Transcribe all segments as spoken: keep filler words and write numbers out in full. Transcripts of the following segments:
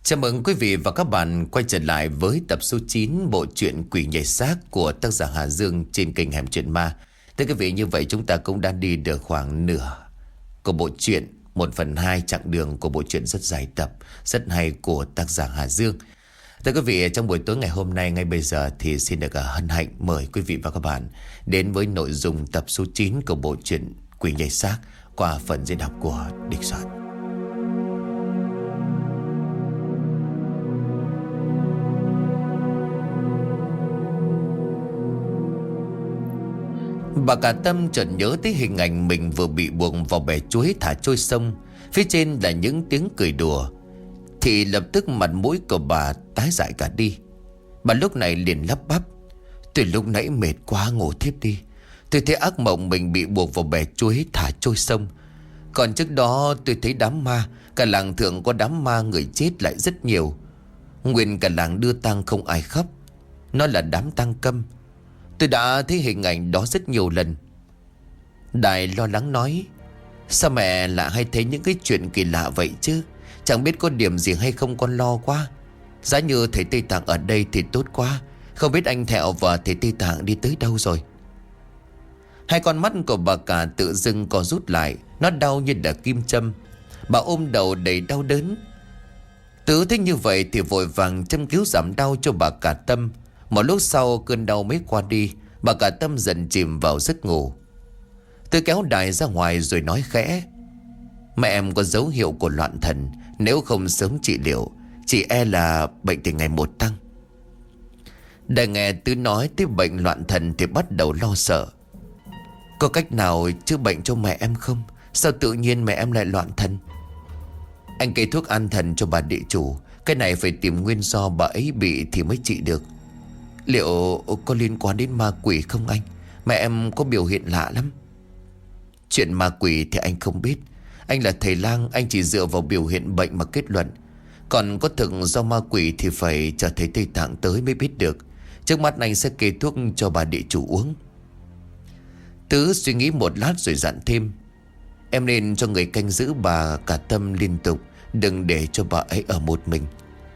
Chào mừng quý vị và các bạn quay trở lại với tập số chín bộ truyện Quỷ nhảy xác của tác giả Hà Dương trên kênh Hẻm Chuyện Ma. Thưa quý vị, như vậy chúng ta cũng đã đi được khoảng nửa của bộ truyện, một phần hai chặng đường của bộ truyện rất dài tập, rất hay của tác giả Hà Dương. Thưa quý vị, trong buổi tối ngày hôm nay, ngay bây giờ thì xin được hân hạnh mời quý vị và các bạn đến với nội dung tập số chín của bộ truyện Quỷ nhảy xác qua phần diễn đọc của Địch Soạn. Bà cả Tâm chợt nhớ tới hình ảnh mình vừa bị buộc vào bè chuối thả trôi sông. Phía trên là những tiếng cười đùa. Thì lập tức mặt mũi của bà tái dại cả đi. Bà lúc này liền lắp bắp: "Từ lúc nãy mệt quá, ngủ thiếp đi. Tôi thấy ác mộng mình bị buộc vào bè chuối thả trôi sông. Còn trước đó tôi thấy đám ma. Cả làng thượng có đám ma người chết lại rất nhiều. Nguyên cả làng đưa tang không ai khóc. Nó là đám tang câm. Tôi đã thấy hình ảnh đó rất nhiều lần." Đại lo lắng nói: "Sao mẹ lại hay thấy những cái chuyện kỳ lạ vậy chứ? Chẳng biết có điểm gì hay không, con lo quá. Giá như thầy Tây Tạng ở đây thì tốt quá. Không biết anh Thẹo và thầy Tây Tạng đi tới đâu rồi?" Hai con mắt của bà cả tự dưng co rút lại. Nó đau như là kim châm. Bà ôm đầu đầy đau đớn. Tứ thấy như vậy thì vội vàng châm cứu giảm đau cho bà cả Tâm. Một lúc sau cơn đau mới qua đi, bà cả Tâm dần chìm vào giấc ngủ. Tôi kéo Đại ra ngoài rồi nói khẽ: "Mẹ em có dấu hiệu của loạn thần. Nếu không sớm trị liệu, chỉ e là bệnh thì ngày một tăng." Đại nghe Tứ nói tới bệnh loạn thần thì bắt đầu lo sợ. "Có cách nào chữa bệnh cho mẹ em không? Sao tự nhiên mẹ em lại loạn thần?" "Anh kê thuốc an thần cho bà địa chủ. Cái này phải tìm nguyên do bà ấy bị thì mới trị được." "Liệu có liên quan đến ma quỷ không anh? Mẹ em có biểu hiện lạ lắm." "Chuyện ma quỷ thì anh không biết. Anh là thầy lang, anh chỉ dựa vào biểu hiện bệnh mà kết luận. Còn có thực do ma quỷ thì phải chờ thầy Tây Tạng tới mới biết được. Trước mắt anh sẽ kê thuốc cho bà địa chủ uống." Tứ suy nghĩ một lát rồi dặn thêm: "Em nên cho người canh giữ bà cả Tâm liên tục, đừng để cho bà ấy ở một mình."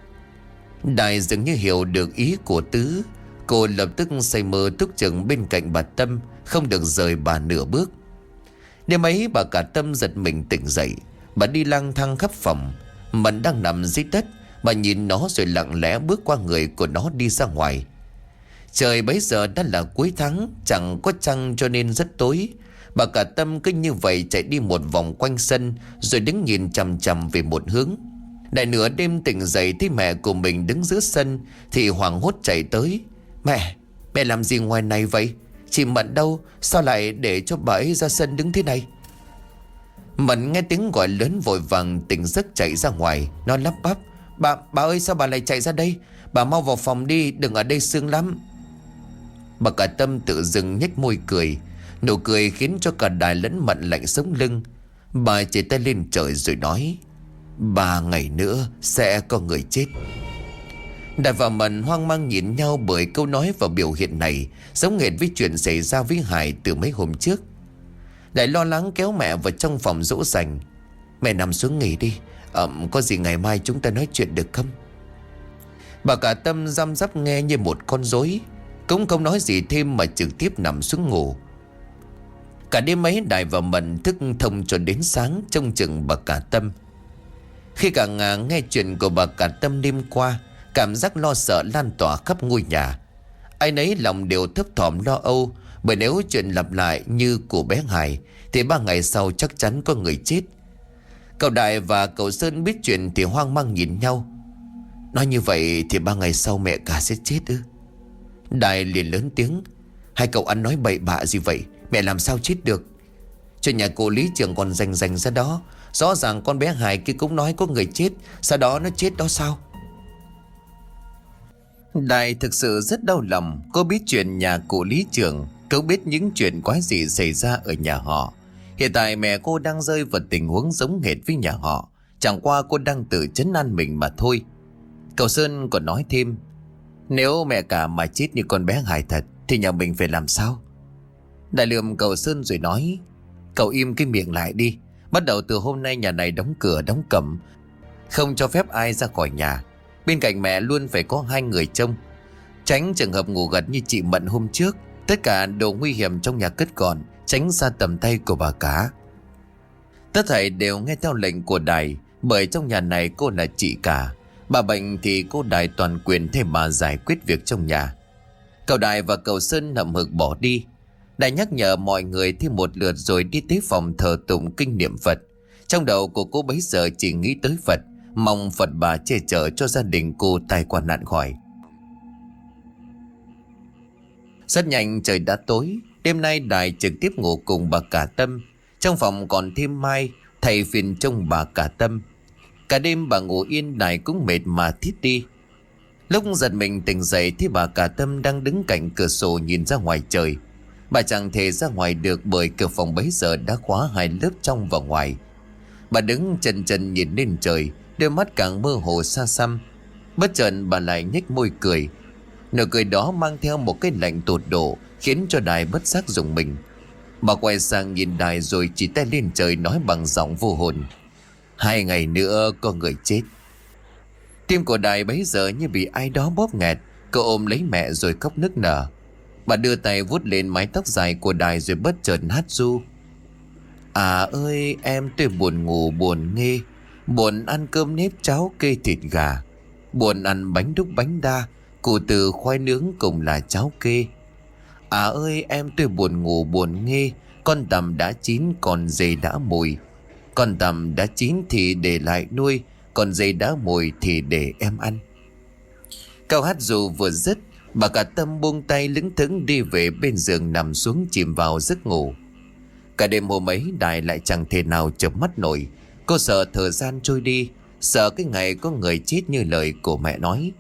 Đại dường như hiểu được ý của Tứ. Cô lập tức say mơ túc trực bên cạnh bà Tâm, không được rời bà nửa bước. Đêm ấy bà cả Tâm giật mình tỉnh dậy. Bà đi lang thang khắp phòng. Mận đang nằm dưới đất. Bà nhìn nó rồi lặng lẽ bước qua người của nó đi ra ngoài. Trời bấy giờ đã là cuối tháng, chẳng có trăng cho nên rất tối. Bà cả Tâm cứ như vậy chạy đi một vòng quanh sân, rồi đứng nhìn chằm chằm về một hướng. Đại nửa đêm tỉnh dậy thấy mẹ của mình đứng giữa sân thì hoảng hốt chạy tới: "Mẹ, mẹ làm gì ngoài này vậy? Chị Mận đâu? Sao lại để cho bà ấy ra sân đứng thế này?" Mận nghe tiếng gọi lớn vội vàng tỉnh giấc chạy ra ngoài. Nó lắp bắp: Bà, bà ơi, sao bà lại chạy ra đây? Bà mau vào phòng đi, đừng ở đây sương lắm." Bà cả Tâm tự dưng nhếch môi cười. Nụ cười khiến cho cả Đại lẫn Mận lạnh sống lưng. Bà chỉ tay lên trời rồi nói: "Ba ngày nữa sẽ có người chết." Đại và Mận hoang mang nhìn nhau bởi câu nói và biểu hiện này giống hệt với chuyện xảy ra với Hải từ mấy hôm trước. Đại lo lắng kéo mẹ vào trong phòng dỗ dành: "Mẹ nằm xuống nghỉ đi. Ẩm có gì ngày mai chúng ta nói chuyện được không?" Bà cả Tâm răm rắp nghe như một con rối, cũng không nói gì thêm mà trực tiếp nằm xuống ngủ. Cả đêm ấy Đại và Mận thức thông cho đến sáng trông chừng bà cả Tâm. Khi cả nhà nghe chuyện của bà cả Tâm đêm qua, cảm giác lo sợ lan tỏa khắp ngôi nhà. Ai nấy lòng đều thấp thỏm lo âu, bởi nếu chuyện lặp lại như của bé Hải thì ba ngày sau chắc chắn có người chết. Cậu Đại và cậu Sơn biết chuyện thì hoang mang nhìn nhau. "Nói như vậy thì ba ngày sau mẹ cả sẽ chết ư?" Đại liền lớn tiếng: "Hai cậu ăn nói bậy bạ gì vậy? Mẹ làm sao chết được? Cho nhà cô lý trưởng còn rành rành ra đó. Rõ ràng con bé Hải kia cũng nói có người chết, sau đó nó chết đó sao?" Đại thực sự rất đau lòng. Cô biết chuyện nhà cụ lý trưởng, cô biết những chuyện quái dị xảy ra ở nhà họ. Hiện tại mẹ cô đang rơi vào tình huống giống hệt với nhà họ. Chẳng qua cô đang tự trấn an mình mà thôi. Cậu Sơn còn nói thêm: "Nếu mẹ cả mà chết như con bé Hải thật thì nhà mình phải làm sao?" Đại lườm cậu Sơn rồi nói: "Cậu im cái miệng lại đi. Bắt đầu từ hôm nay nhà này đóng cửa đóng cẩm. không cho phép ai ra khỏi nhà. Bên cạnh mẹ luôn phải có hai người trông, tránh trường hợp ngủ gật như chị Mận hôm trước. Tất cả đồ nguy hiểm trong nhà cất gọn, tránh xa tầm tay của bà cả. Tất thảy đều nghe theo lệnh của Đài, bởi trong nhà này cô là chị cả. Bà bệnh thì cô Đài toàn quyền thay bà giải quyết việc trong nhà. Cậu Đài và cậu Sơn hậm hực bỏ đi. Đài nhắc nhở mọi người thêm một lượt rồi đi tới phòng thờ tụng kinh niệm Phật. Trong đầu của cô bấy giờ chỉ nghĩ tới Phật, mong Phật bà che chở cho gia đình cô tai qua nạn khỏi. Rất nhanh trời đã tối. Đêm nay Đài trực tiếp ngủ cùng bà cả Tâm. Trong phòng còn thêm Mai thầy phiền trông bà cả Tâm. Cả đêm bà ngủ yên, Đài cũng mệt mà thiếp đi. Lúc giật mình tỉnh dậy thì bà cả Tâm đang đứng cạnh cửa sổ nhìn ra ngoài trời. Bà chẳng thể ra ngoài được bởi cửa phòng bấy giờ đã khóa hai lớp trong và ngoài. Bà đứng chần chần nhìn lên trời, đôi mắt càng mơ hồ xa xăm. Bất chợt bà lại nhếch môi cười. Nụ cười đó mang theo một cái lạnh tột độ, khiến cho Đài bất giác rùng mình. Bà quay sang nhìn Đài rồi chỉ tay lên trời nói bằng giọng vô hồn: Hai ngày nữa có người chết. Tim của Đài bấy giờ như bị ai đó bóp nghẹt. Cô ôm lấy mẹ rồi khóc nức nở. Bà đưa tay vuốt lên mái tóc dài của Đài rồi bất chợt hát ru: À ơi em tôi buồn ngủ buồn nghe, buồn ăn cơm nếp cháo kê thịt gà, buồn ăn bánh đúc bánh đa, củ từ khoai nướng cùng là cháo kê. À ơi em tôi buồn ngủ buồn nghe, con tằm đã chín còn dê đã mùi. Con tằm đã chín thì để lại nuôi, còn dê đã mùi thì để em ăn. Câu hát dù vừa dứt, bà cả Tâm buông tay lững thững đi về bên giường nằm xuống chìm vào giấc ngủ. Cả đêm hôm ấy Đài lại chẳng thể nào chợp mắt nổi. Cô sợ thời gian trôi đi, sợ cái ngày có người chết như lời của mẹ nói.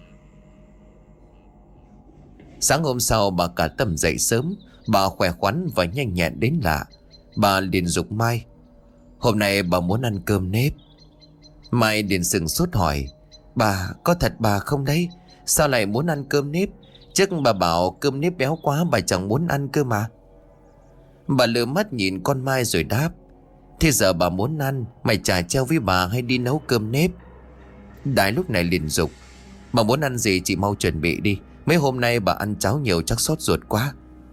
Sáng hôm sau bà cả Tâm dậy sớm. Bà khỏe khoắn và nhanh nhẹn đến lạ. Bà liền giục Mai: Hôm nay bà muốn ăn cơm nếp. Mai liền sừng sốt hỏi: Bà, có thật bà không đấy? Sao lại muốn ăn cơm nếp? Trước bà bảo cơm nếp béo quá, bà chẳng muốn ăn cơ mà. Bà lừa mắt nhìn con Mai rồi đáp: Thế giờ bà muốn ăn, mày chả treo với bà hay đi nấu cơm nếp? Đài lúc này liền giục: Bà muốn ăn gì chị mau chuẩn bị đi. Mấy hôm nay bà ăn cháo nhiều chắc sốt ruột quá.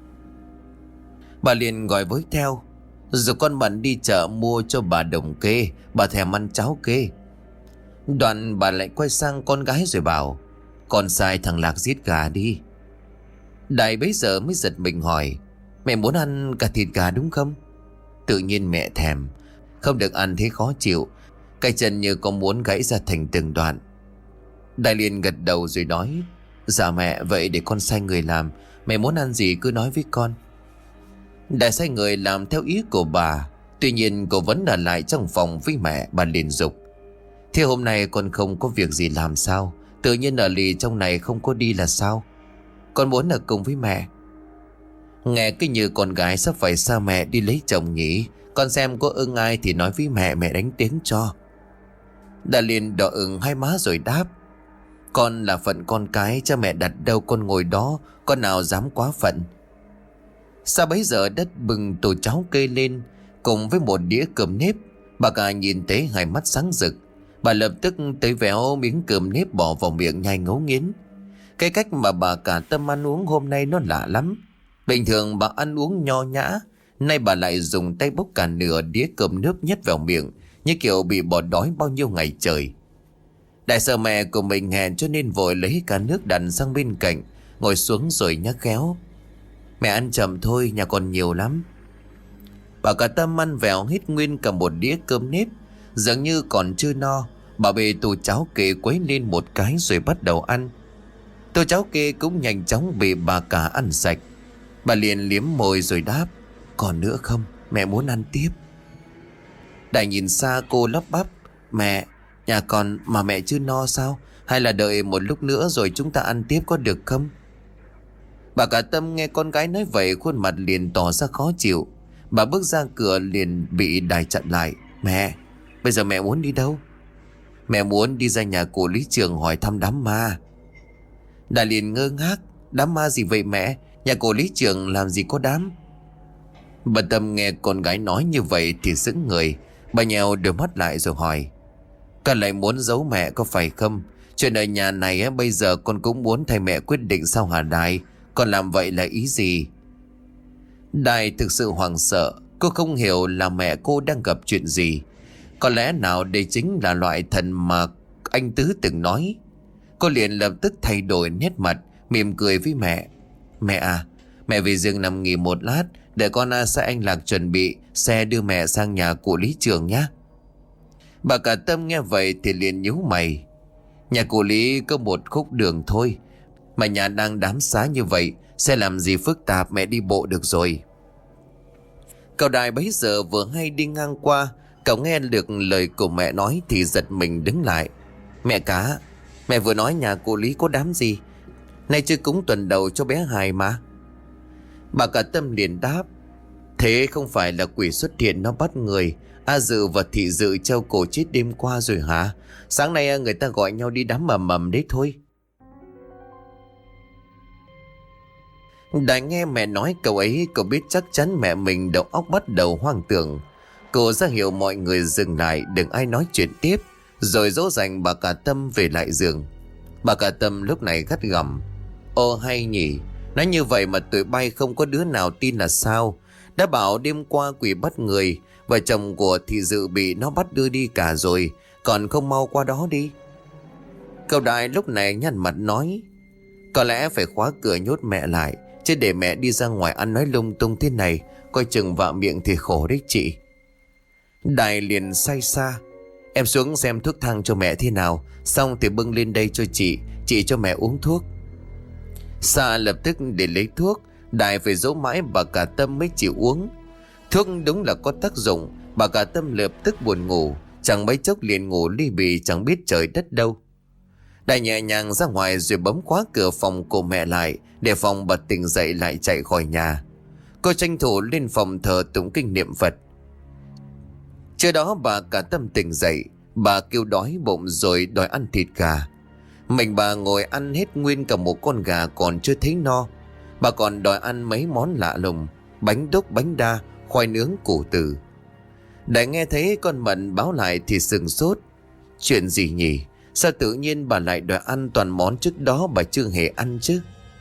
Bà liền gọi với theo: Rồi con Bận đi chợ mua cho bà đồng kê, bà thèm ăn cháo kê. Đoạn bà lại quay sang con gái rồi bảo: Con sai thằng Lạc giết gà đi. Đại bấy giờ mới giật mình hỏi: Mẹ muốn ăn cả thịt gà đúng không? Tự nhiên mẹ thèm, không được ăn thế khó chịu. Cái chân như có muốn gãy ra thành từng đoạn. Đại liền gật đầu rồi nói: Dạ mẹ, vậy để con sai người làm. Mẹ muốn ăn gì cứ nói với con. Đại sai người làm theo ý của bà. Tuy nhiên cô vẫn ở lại trong phòng với mẹ. Bà liền giục: Thế hôm nay con không có việc gì làm sao? Tự nhiên ở lì trong này không có đi là sao? Con muốn ở cùng với mẹ. Nghe cứ như con gái sắp phải xa mẹ đi lấy chồng nhỉ. Con xem có ưng ai thì nói với mẹ, mẹ đánh tiếng cho. Đã liền đỏ ửng hai má rồi đáp: Con là phận con cái, cha mẹ đặt đâu con ngồi đó, con nào dám quá phận. Sao bấy giờ đất bừng tô cháo kê lên cùng với một đĩa cơm nếp. Bà cả nhìn thấy hai mắt sáng rực. Bà lập tức tới véo miếng cơm nếp bỏ vào miệng nhai ngấu nghiến. Cái cách mà bà cả Tâm ăn uống hôm nay nó lạ lắm. Bình thường bà ăn uống nho nhã, nay bà lại dùng tay bốc cả nửa đĩa cơm nước nhét vào miệng, như kiểu bị bỏ đói bao nhiêu ngày trời. Đại sợ mẹ của mình hèn cho nên vội lấy cả nước đặt sang bên cạnh, ngồi xuống rồi nhắc khéo: Mẹ ăn chậm thôi, nhà còn nhiều lắm. Bà cả Tâm ăn vèo hít nguyên cả một đĩa cơm nếp. Dường như còn chưa no, bà bê tô cháo kê quấy lên một cái rồi bắt đầu ăn. Tô cháo kê cũng nhanh chóng bị bà cả ăn sạch. Bà liền liếm môi rồi đáp: Còn nữa không, mẹ muốn ăn tiếp. Đại nhìn xa cô lắp bắp: Mẹ, nhà còn mà mẹ chưa no sao? Hay là đợi một lúc nữa rồi chúng ta ăn tiếp có được không? Bà cả Tâm nghe con gái nói vậy, khuôn mặt liền tỏ ra khó chịu. Bà bước ra cửa liền bị Đài chặn lại: Mẹ, bây giờ mẹ muốn đi đâu? Mẹ muốn đi ra nhà cụ lý trường hỏi thăm đám ma. Đài liền ngơ ngác: Đám ma gì vậy mẹ? Nhà cụ lý trường làm gì có đám? Bà Tâm nghe con gái nói như vậy thì sững người. Bà nhèo đôi mắt lại rồi hỏi: Con lại muốn giấu mẹ có phải không? Chuyện ở nhà này á, bây giờ con cũng muốn thay mẹ quyết định sao hả Đài? Con làm vậy là ý gì? Đài thực sự hoảng sợ. Cô không hiểu là mẹ cô đang gặp chuyện gì. Có lẽ nào đây chính là loại thần mà anh Tứ từng nói. Cô liền lập tức thay đổi nét mặt, mỉm cười với mẹ. Mẹ à, mẹ về giường nằm nghỉ một lát, để con à, sẽ anh Lạc chuẩn bị xe đưa mẹ sang nhà cụ Lý Trường nhé. Bà cả Tâm nghe vậy thì liền nhíu mày. Nhà cụ Lý có một khúc đường thôi, mà nhà đang đám xá như vậy, sẽ làm gì phức tạp, mẹ đi bộ được rồi. Cậu Đài bấy giờ vừa hay đi ngang qua, cậu nghe được lời của mẹ nói thì giật mình đứng lại. Mẹ cả, mẹ vừa nói nhà cụ Lý có đám gì? Nay chưa cúng tuần đầu cho bé Hải mà. Bà cả Tâm liền đáp. Thế không phải là quỷ xuất hiện nó bắt người, A Dự và Thị Dự treo cổ chết đêm qua rồi hả? Sáng nay người ta gọi nhau đi đám mầm mầm đấy thôi. Đã nghe mẹ nói câu ấy, cậu biết chắc chắn mẹ mình đầu óc bắt đầu hoang tưởng. Cô ra hiệu mọi người dừng lại, đừng ai nói chuyện tiếp, rồi dỗ dành bà cả Tâm về lại giường. Bà cả Tâm lúc này gắt gỏng. Ồ hay nhỉ, nói như vậy mà tụi bay không có đứa nào tin là sao? Đã bảo đêm qua quỷ bắt người, vợ chồng của Thị Dự bị nó bắt đưa đi cả rồi, còn không mau qua đó đi. Cậu Đại lúc này nhăn mặt nói. Có lẽ phải khóa cửa nhốt mẹ lại, chứ để mẹ đi ra ngoài ăn nói lung tung thế này, coi chừng vạ miệng thì khổ đấy chị. Đại liền say xa. Em xuống xem thuốc thang cho mẹ thế nào, xong thì bưng lên đây cho chị, chị cho mẹ uống thuốc. Sa lập tức để lấy thuốc. Đại phải dỗ mãi bà cả Tâm mới chịu uống. Thuốc đúng là có tác dụng. Bà cả Tâm lập tức buồn ngủ, chẳng mấy chốc liền ngủ li bì chẳng biết trời đất đâu. Đại nhẹ nhàng ra ngoài rồi bấm khóa cửa phòng của mẹ lại, để phòng bật tỉnh dậy lại chạy khỏi nhà. Cô tranh thủ lên phòng thờ tụng kinh niệm Phật. Trước đó bà cả Tâm tỉnh dậy, bà kêu đói bụng rồi đòi ăn thịt gà. Mình bà ngồi ăn hết nguyên cả một con gà còn chưa thấy no. Bà còn đòi ăn mấy món lạ lùng, bánh đúc, bánh đa, khoai nướng, củ từ. Đại nghe thấy con Mận báo lại thì sừng sốt. Chuyện gì nhỉ? Sao tự nhiên bà lại đòi ăn toàn món trước đó bà chưa hề ăn chứ?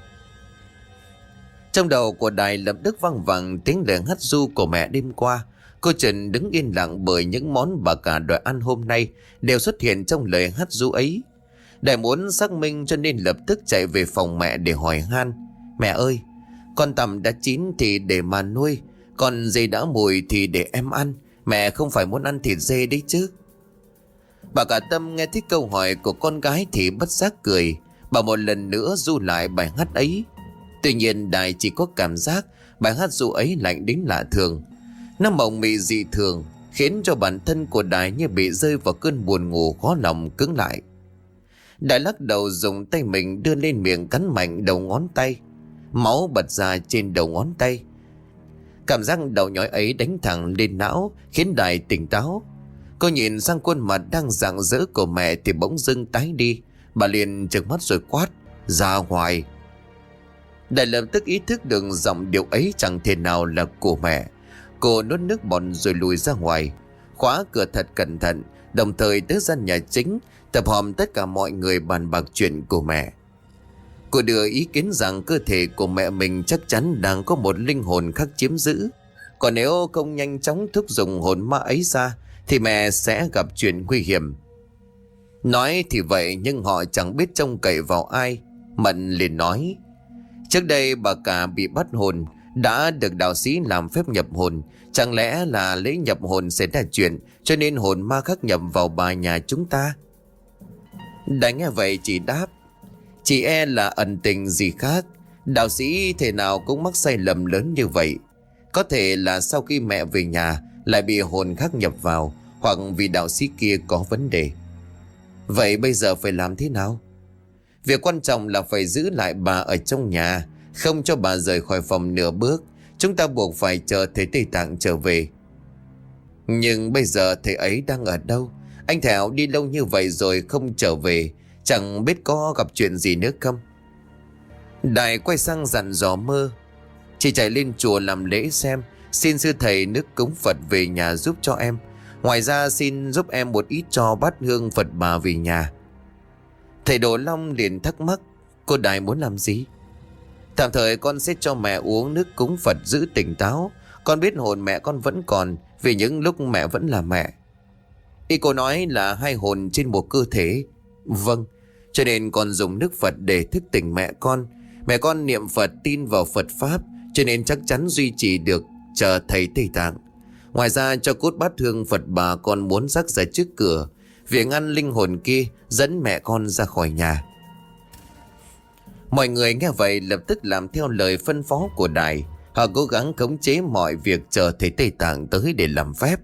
Trong đầu của Đại lập tức văng vẳng tiếng lời hát ru của mẹ đêm qua. Cô Trần đứng yên lặng bởi những món bà cả đòi ăn hôm nay đều xuất hiện trong lời hát ru ấy. Đại muốn xác minh cho nên lập tức chạy về phòng mẹ để hỏi han. Mẹ ơi, con tằm đã chín thì để mà nuôi, còn dê đã mùi thì để em ăn. Mẹ không phải muốn ăn thịt dê đấy chứ? Bà cả Tâm nghe thấy câu hỏi của con gái thì bất giác cười. Bà một lần nữa ru lại bài hát ấy. Tuy nhiên Đại chỉ có cảm giác bài hát ru ấy lạnh đến lạ thường. Nó mộng mị dị thường, khiến cho bản thân của Đại như bị rơi vào cơn buồn ngủ khó lòng cứng lại. Đại lắc đầu dùng tay mình đưa lên miệng cắn mạnh đầu ngón tay. Máu bật ra trên đầu ngón tay. Cảm giác đầu nhói ấy đánh thẳng lên não, khiến Đại tỉnh táo. Cô nhìn sang khuôn mặt đang rạng rỡ của mẹ thì bỗng dưng tái đi. Bà liền trừng mắt rồi quát. Ra ngoài. Đại lập tức ý thức được giọng điệu ấy chẳng thể nào là của mẹ. Cô nuốt nước bọt rồi lùi ra ngoài, khóa cửa thật cẩn thận, đồng thời tới gian nhà chính, tập họp tất cả mọi người bàn bạc chuyện của mẹ. Cô đưa ý kiến rằng cơ thể của mẹ mình chắc chắn đang có một linh hồn khác chiếm giữ. Còn nếu không nhanh chóng thúc giục hồn ma ấy ra thì mẹ sẽ gặp chuyện nguy hiểm. Nói thì vậy nhưng họ chẳng biết trông cậy vào ai. Mận liền nói. Trước đây bà cả bị bắt hồn, đã được đạo sĩ làm phép nhập hồn. Chẳng lẽ là lễ nhập hồn xảy ra chuyện, cho nên hồn ma khác nhập vào bà nhà chúng ta? Đã nghe vậy chỉ đáp. Chỉ e là ẩn tình gì khác. Đạo sĩ thể nào cũng mắc sai lầm lớn như vậy. Có thể là sau khi mẹ về nhà lại bị hồn khác nhập vào, hoặc vì đạo sĩ kia có vấn đề. Vậy bây giờ phải làm thế nào? Việc quan trọng là phải giữ lại bà ở trong nhà, không cho bà rời khỏi phòng nửa bước. Chúng ta buộc phải chờ thầy Tây Tạng trở về. Nhưng bây giờ thầy ấy đang ở đâu? Anh Thảo đi lâu như vậy rồi không trở về, chẳng biết có gặp chuyện gì nữa không? Đại quay sang dặn dò Mơ. Chị chạy lên chùa làm lễ xem, xin sư thầy nước cúng Phật về nhà giúp cho em. Ngoài ra xin giúp em một ít cho bát hương Phật bà về nhà. Thầy Đồ Long liền thắc mắc, cô Đài muốn làm gì? Tạm thời con sẽ cho mẹ uống nước cúng Phật giữ tỉnh táo. Con biết hồn mẹ con vẫn còn, vì những lúc mẹ vẫn là mẹ. Ý cô nói là hai hồn trên một cơ thể. Vâng, cho nên con dùng nước Phật để thức tỉnh mẹ con. Mẹ con niệm Phật tin vào Phật Pháp, cho nên chắc chắn duy trì được chờ thầy Tây Tạng. Ngoài ra cho cốt bát hương Phật bà con muốn rắc ra trước cửa, việc ngăn linh hồn kia dẫn mẹ con ra khỏi nhà. Mọi người nghe vậy lập tức làm theo lời phân phó của Đài. Họ cố gắng khống chế mọi việc chờ thầy Tây Tạng tới để làm phép.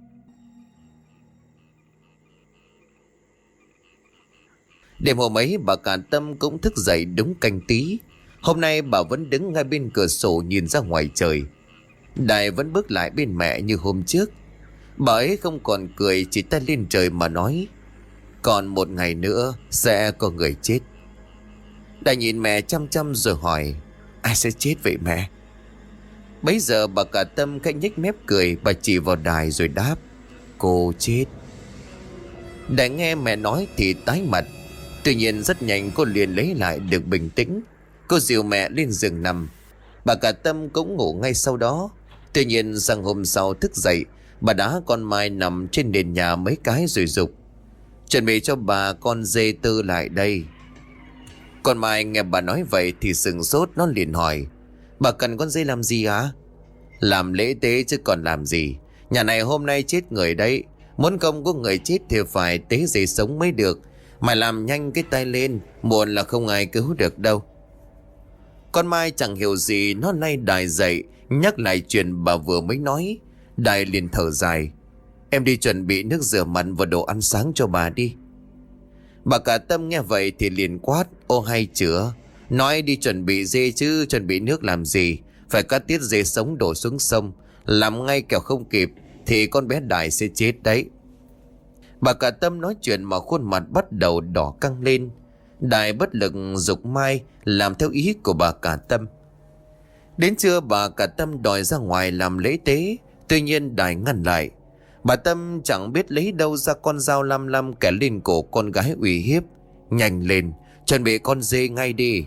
Đêm hôm ấy bà cả Tâm cũng thức dậy đúng canh tí. Hôm nay bà vẫn đứng ngay bên cửa sổ nhìn ra ngoài trời. Đài vẫn bước lại bên mẹ như hôm trước. Bà ấy không còn cười, chỉ tay lên trời mà nói, còn một ngày nữa sẽ có người chết. Đài nhìn mẹ chăm chăm rồi hỏi, ai sẽ chết vậy mẹ? Bấy giờ bà cả Tâm khẽ nhếch mép cười. Bà chỉ vào Đài rồi đáp, cô chết. Đài nghe mẹ nói thì tái mặt. Tuy nhiên rất nhanh cô liền lấy lại được bình tĩnh. Cô dìu mẹ lên giường nằm. Bà cả Tâm cũng ngủ ngay sau đó. Tuy nhiên sang hôm sau thức dậy, bà đá con Mai nằm trên nền nhà mấy cái rồi dục, chuẩn bị cho bà con dê tư lại đây. Con Mai nghe bà nói vậy thì sừng sốt. Nó liền hỏi, bà cần con dê làm gì hả? Làm lễ tế chứ còn làm gì. Nhà này hôm nay chết người đấy. Muốn công của người chết thì phải tế dê sống mới được. Mày làm nhanh cái tay lên, muộn là không ai cứu được đâu. Con Mai chẳng hiểu gì. Nó nay Đài dậy nhắc lại chuyện bà vừa mới nói. Đài liền thở dài, em đi chuẩn bị nước rửa mặt và đồ ăn sáng cho bà đi. Bà cả Tâm nghe vậy thì liền quát, ô hay chữa, nói đi chuẩn bị dê chứ chuẩn bị nước làm gì. Phải cắt tiết dê sống đổ xuống sông, làm ngay kẻo không kịp thì con bé Đài sẽ chết đấy. Bà cả Tâm nói chuyện mà khuôn mặt bắt đầu đỏ căng lên. Đài bất lực giục Mai làm theo ý của bà cả Tâm. Đến trưa bà cả Tâm đòi ra ngoài làm lễ tế. Tuy nhiên Đài ngăn lại. Bà Tâm chẳng biết lấy đâu ra con dao lam lam kẻ lên cổ con gái uy hiếp. Nhanh lên, chuẩn bị con dê ngay đi.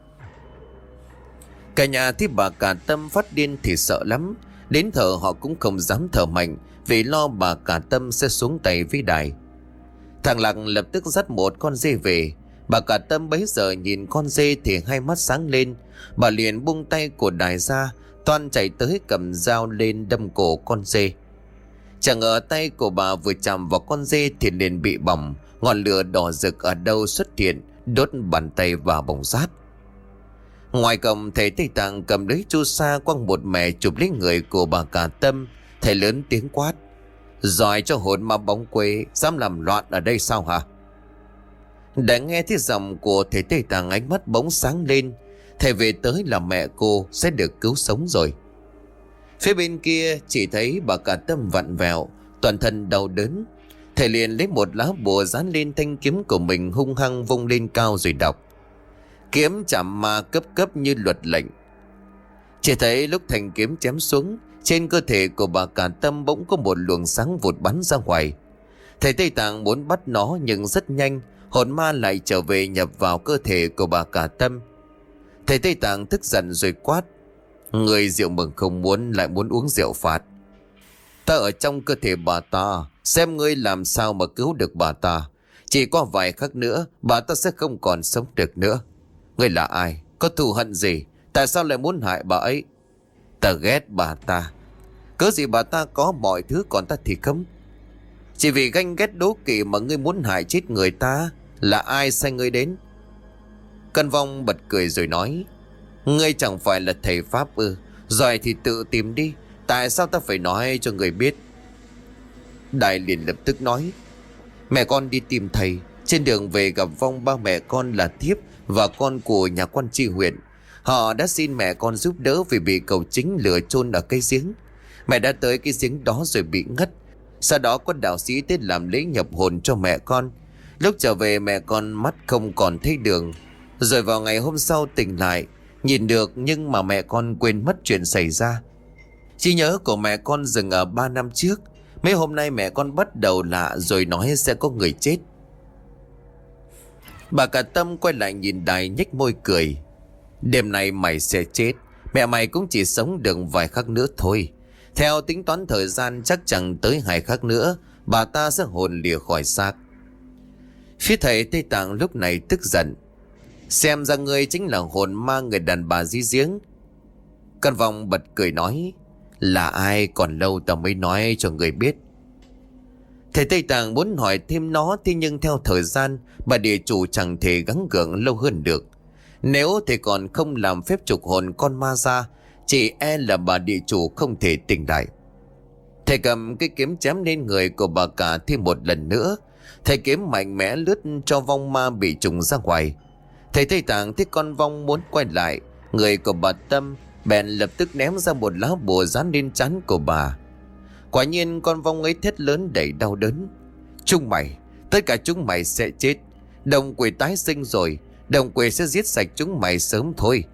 Cả nhà thấy bà cả Tâm phát điên thì sợ lắm. Đến thở họ cũng không dám thở mạnh, vì lo bà cả Tâm sẽ xuống tay với Đài. Thằng Lạc lập tức dắt một con dê về. Bà cả Tâm bấy giờ nhìn con dê thì hai mắt sáng lên. Bà liền buông tay của Đài ra, toan chạy tới cầm dao lên đâm cổ con dê. Chẳng ngờ tay của bà vừa chạm vào con dê thì liền bị bỏng. Ngọn lửa đỏ rực ở đâu xuất hiện, đốt bàn tay và bỏng rát. Ngoài cổng thầy Tây Tạng cầm lấy chu sa quăng một mẻ chụp lấy người của bà cả Tâm. Thầy lớn tiếng quát, giỏi cho hồn ma bóng quê, dám làm loạn ở đây sao hả? Đã nghe thấy giọng của thầy Tây Tạng, ánh mắt bỗng sáng lên. Thầy về tới là mẹ cô sẽ được cứu sống rồi. Phía bên kia chỉ thấy bà cả Tâm vặn vẹo, toàn thân đau đớn. Thầy liền lấy một lá bùa dán lên thanh kiếm của mình, hung hăng vung lên cao rồi đọc, kiếm chạm ma cấp cấp như luật lệnh. Chỉ thấy lúc thanh kiếm chém xuống, trên cơ thể của bà cả Tâm bỗng có một luồng sáng vụt bắn ra ngoài. Thầy Tây Tạng muốn bắt nó nhưng rất nhanh, hồn ma lại trở về nhập vào cơ thể của bà cả Tâm. Thầy Tây Tạng tức giận rồi quát, người rượu mừng không muốn lại muốn uống rượu phạt. Ta ở trong cơ thể bà ta, xem ngươi làm sao mà cứu được bà ta. Chỉ qua vài khắc nữa bà ta sẽ không còn sống được nữa. Ngươi là ai? Có thù hận gì? Tại sao lại muốn hại bà ấy? Ta ghét bà ta. Cớ gì bà ta có mọi thứ còn ta thì không? Chỉ vì ganh ghét đố kỵ mà ngươi muốn hại chết người ta. Là ai sai ngươi đến? Cân Vong bật cười rồi nói, ngươi chẳng phải là thầy Pháp ư? Giỏi thì tự tìm đi. Tại sao ta phải nói cho người biết? Đại liền lập tức nói, mẹ con đi tìm thầy. Trên đường về gặp Vong ba mẹ con là Thiếp và con của nhà quan tri huyện. Họ đã xin mẹ con giúp đỡ vì bị cậu chính lửa chôn ở cái giếng. Mẹ đã tới cái giếng đó rồi bị ngất. Sau đó có đạo sĩ tới làm lễ nhập hồn cho mẹ con. Lúc trở về mẹ con mắt không còn thấy đường. Rồi vào ngày hôm sau tỉnh lại, nhìn được nhưng mà mẹ con quên mất chuyện xảy ra. Trí nhớ của mẹ con dừng ở ba năm trước. Mấy hôm nay mẹ con bắt đầu lạ rồi nói sẽ có người chết. Bà cả Tâm quay lại nhìn Đài nhếch môi cười. Đêm nay mày sẽ chết. Mẹ mày cũng chỉ sống được vài khắc nữa thôi. Theo tính toán thời gian chắc chẳng tới hai khắc nữa bà ta sẽ hồn lìa khỏi xác. Phía thầy Tây Tạng lúc này tức giận. Xem ra ngươi chính là hồn ma người đàn bà dưới giếng. Căn Vong bật cười nói. Là ai còn lâu tao mới nói cho người biết. Thầy Tây Tạng muốn hỏi thêm nó, thế nhưng theo thời gian bà địa chủ chẳng thể gắng gượng lâu hơn được. Nếu thầy còn không làm phép trục hồn con ma ra, chỉ e là bà địa chủ không thể tỉnh lại. Thầy cầm cái kiếm chém lên người của bà cả thêm một lần nữa. Thầy kiếm mạnh mẽ lướt cho vong ma bị trùng ra ngoài. Thầy Tây Tạng thấy con vong muốn quay lại, người của bà Tâm bèn lập tức ném ra một lá bùa dán lên trán của bà. Quả nhiên con vong ấy thét lớn đầy đau đớn. Chúng mày, tất cả chúng mày sẽ chết. Đồng quỷ tái sinh rồi, đồng quỷ sẽ giết sạch chúng mày sớm thôi.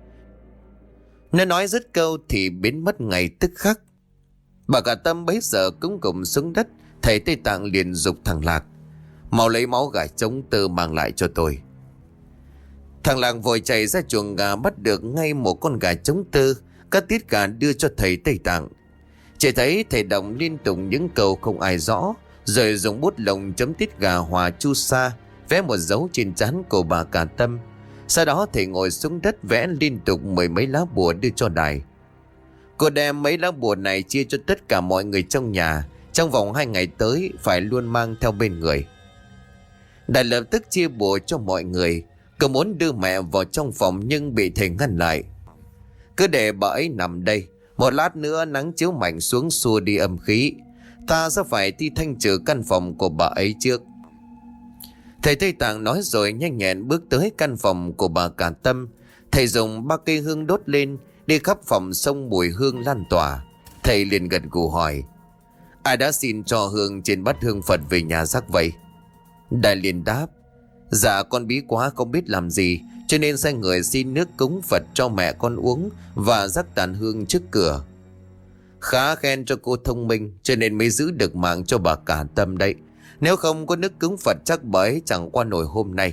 Nó nói dứt câu thì biến mất ngay tức khắc. Bà cả Tâm bấy giờ cũng gục xuống đất. Thầy Tây Tạng liền giục thằng Lạc. Mau lấy máu gà trống tơ mang lại cho tôi. Thằng Lạc vội chạy ra chuồng gà, bắt được ngay một con gà trống tơ, cắt tiết gà đưa cho thầy Tây Tạng. Chỉ thấy thầy đọc liên tục những câu không ai rõ, rồi dùng bút lông chấm tiết gà hòa chu sa, vẽ một dấu trên trán của bà cả Tâm. Sau đó thầy ngồi xuống đất vẽ liên tục mười mấy lá bùa đưa cho Đài. Cô đem mấy lá bùa này chia cho tất cả mọi người trong nhà, trong vòng hai ngày tới phải luôn mang theo bên người. Đài lập tức chia bùa cho mọi người. Cậu muốn đưa mẹ vào trong phòng nhưng bị thầy ngăn lại. Cứ để bà ấy nằm đây, một lát nữa nắng chiếu mạnh xuống xua đi âm khí. Ta sẽ phải đi thanh trừ căn phòng của bà ấy trước. Thầy Tây Tạng nói rồi nhanh nhẹn bước tới căn phòng của bà cả Tâm. Thầy dùng ba cây hương đốt lên, đi khắp phòng xông mùi hương lan tỏa. Thầy liền gật gù hỏi. Ai đã xin cho hương trên bát hương Phật về nhà rắc vậy? Đại liền đáp. Dạ con bí quá không biết làm gì, cho nên sai người xin nước cúng Phật cho mẹ con uống và rắc tàn hương trước cửa. Khá khen cho cô thông minh, cho nên mới giữ được mạng cho bà cả Tâm đấy. Nếu không có nước cúng Phật chắc bà ấy chẳng qua nổi hôm nay.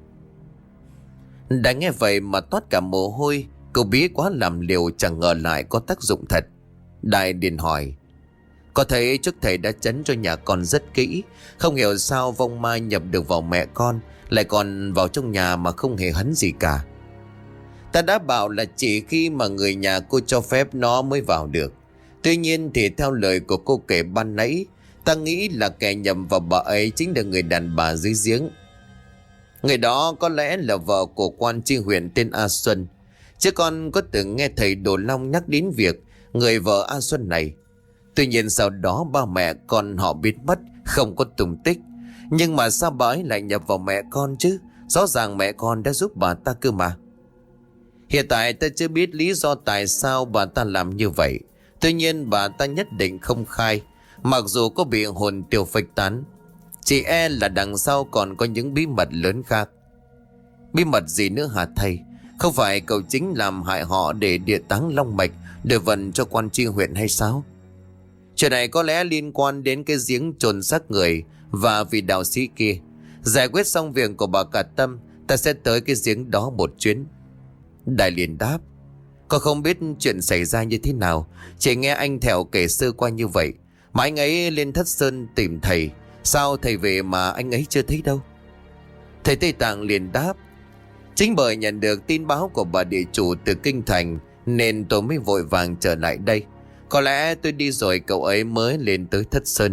Đã nghe vậy mà toát cả mồ hôi. Cô bí quá làm liều chẳng ngờ lại có tác dụng thật. Đại liền hỏi. Có thấy trước thầy đã chấn cho nhà con rất kỹ, không hiểu sao vong ma nhập được vào mẹ con, lại còn vào trong nhà mà không hề hấn gì cả. Ta đã bảo là chỉ khi mà người nhà cô cho phép nó mới vào được. Tuy nhiên thì theo lời của cô kể ban nãy, ta nghĩ là kẻ nhầm vào bà ấy chính là người đàn bà dưới giếng. Người đó có lẽ là vợ của quan tri huyện tên A Xuân. Chứ con có từng nghe thầy Đồ Long nhắc đến việc người vợ A Xuân này. Tuy nhiên sau đó ba mẹ con họ biến mất, không có tung tích. Nhưng mà sao bà ấy lại nhập vào mẹ con chứ? Rõ ràng mẹ con đã giúp bà ta cơ mà. Hiện tại ta chưa biết lý do tại sao bà ta làm như vậy. Tuy nhiên bà ta nhất định không khai, mặc dù có bị hồn tiêu phách tán. Chỉ e là đằng sau còn có những bí mật lớn khác. Bí mật gì nữa hả thầy? Không phải cậu chính làm hại họ để địa táng long mạch, để vận cho quan tri huyện hay sao? Chuyện này có lẽ liên quan đến cái giếng chôn xác người và vị đạo sĩ kia. Giải quyết xong việc của bà cả Tâm, ta sẽ tới cái giếng đó một chuyến. Đại liền đáp. Con không biết chuyện xảy ra như thế nào, chỉ nghe anh Thẹo kể sơ qua như vậy. Mà anh ấy lên Thất Sơn tìm thầy. Sao thầy về mà anh ấy chưa thấy đâu? Thầy Tây Tạng liền đáp. Chính bởi nhận được tin báo của bà địa chủ từ Kinh Thành nên tôi mới vội vàng trở lại đây. Có lẽ tôi đi rồi cậu ấy mới lên tới Thất Sơn.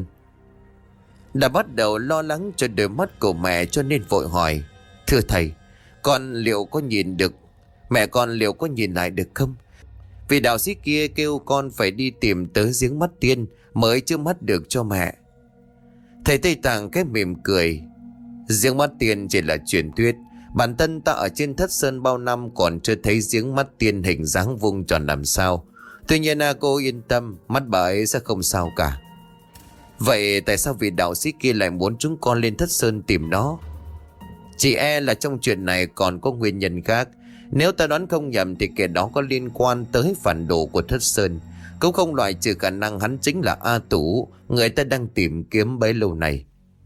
Đã bắt đầu lo lắng cho đôi mắt của mẹ cho nên vội hỏi. Thưa thầy, con liệu có nhìn được, mẹ con liệu có nhìn lại được không? Vì đạo sĩ kia kêu con phải đi tìm tới giếng mắt tiên mới chữa mắt được cho mẹ. Thầy Tây Tạng cái mỉm cười. Giếng mắt tiên chỉ là truyền thuyết. Bản thân ta ở trên Thất Sơn bao năm còn chưa thấy giếng mắt tiên hình dáng vuông tròn làm sao. Tuy nhiên à, cô yên tâm, mắt bà ấy sẽ không sao cả. Vậy tại sao vị đạo sĩ kia lại muốn chúng con lên Thất Sơn tìm nó? Chỉ e là trong chuyện này còn có nguyên nhân khác. Nếu ta đoán không nhầm thì kẻ đó có liên quan tới phản đồ của Thất Sơn, Cũng không loại trừ khả năng hắn chính là A Tủ, người ta đang tìm kiếm bấy lâu nay.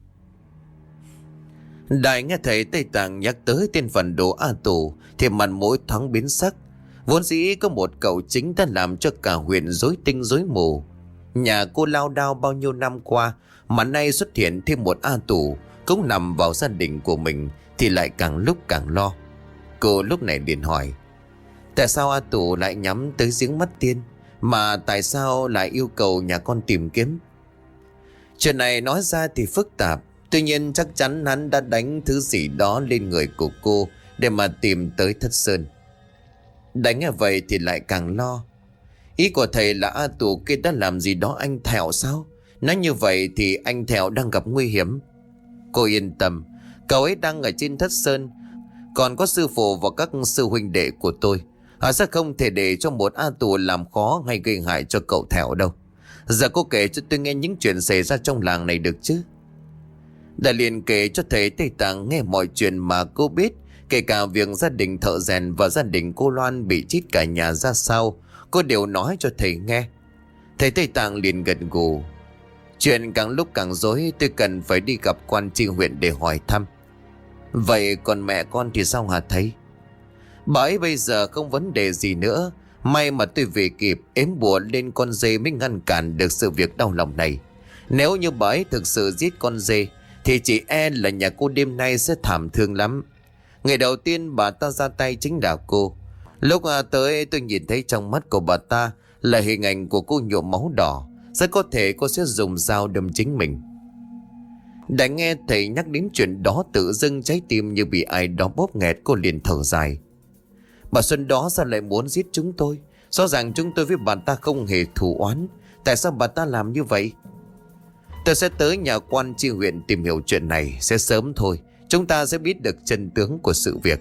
Đại nghe thấy Tây Tạng nhắc tới tên phần đồ A Tủ thì mặt mũi thoáng biến sắc. Vốn dĩ có một cậu chính đã làm cho cả huyện rối tinh rối mù. Nhà cô lao đao bao nhiêu năm qua, mà nay xuất hiện thêm một A Tủ cũng nằm vào gia đình của mình thì lại càng lúc càng lo. Cô lúc này liền hỏi: tại sao A Tủ lại nhắm tới giếng mắt tiên, mà tại sao lại yêu cầu nhà con tìm kiếm? Chuyện này nói ra thì phức tạp, tuy nhiên chắc chắn hắn đã đánh thứ gì đó lên người của cô để mà tìm tới Thất Sơn. Đánh nghe vậy thì lại càng lo. Ý của thầy là A Tủ kia đã làm gì đó anh Thẹo sao? Nói như vậy thì anh Thẹo đang gặp nguy hiểm. Cô yên tâm, cậu ấy đang ở trên Thất Sơn, còn có sư phụ và các sư huynh đệ của tôi. Họ sẽ không thể để cho một A Tủ làm khó hay gây hại cho cậu Thẹo đâu. Giờ cô kể cho tôi nghe những chuyện xảy ra trong làng này được chứ? Đã liền kể cho thầy Tây Tạng nghe mọi chuyện mà cô biết, kể cả việc gia đình thợ rèn và gia đình cô Loan bị chết cả nhà ra sao, cô đều nói cho thầy nghe. Thầy Tây Tạng liền gật gù. Chuyện càng lúc càng rối, tôi cần phải đi gặp quan tri huyện để hỏi thăm. Vậy còn mẹ con thì sao hả thầy? Bà ấy bây giờ không vấn đề gì nữa. May mà tôi về kịp, ếm bùa lên con dê mới ngăn cản được sự việc đau lòng này. Nếu như bà ấy thực sự giết con dê thì chỉ e là nhà cô đêm nay sẽ thảm thương lắm. Ngày đầu tiên bà ta ra tay chính là cô. Lúc à, tới tôi nhìn thấy trong mắt của bà ta là hình ảnh của cô nhuộm máu đỏ. Rất có thể cô sẽ dùng dao đâm chính mình. Đã nghe thầy nhắc đến chuyện đó, tự dưng trái tim như bị ai đó bóp nghẹt. Cô liền thở dài. Bà Xuân đó sao lại muốn giết chúng tôi? Rõ ràng chúng tôi với bà ta không hề thù oán. Tại sao bà ta làm như vậy? Tôi sẽ tới nhà quan tri huyện tìm hiểu chuyện này. Sẽ sớm thôi, chúng ta sẽ biết được chân tướng của sự việc.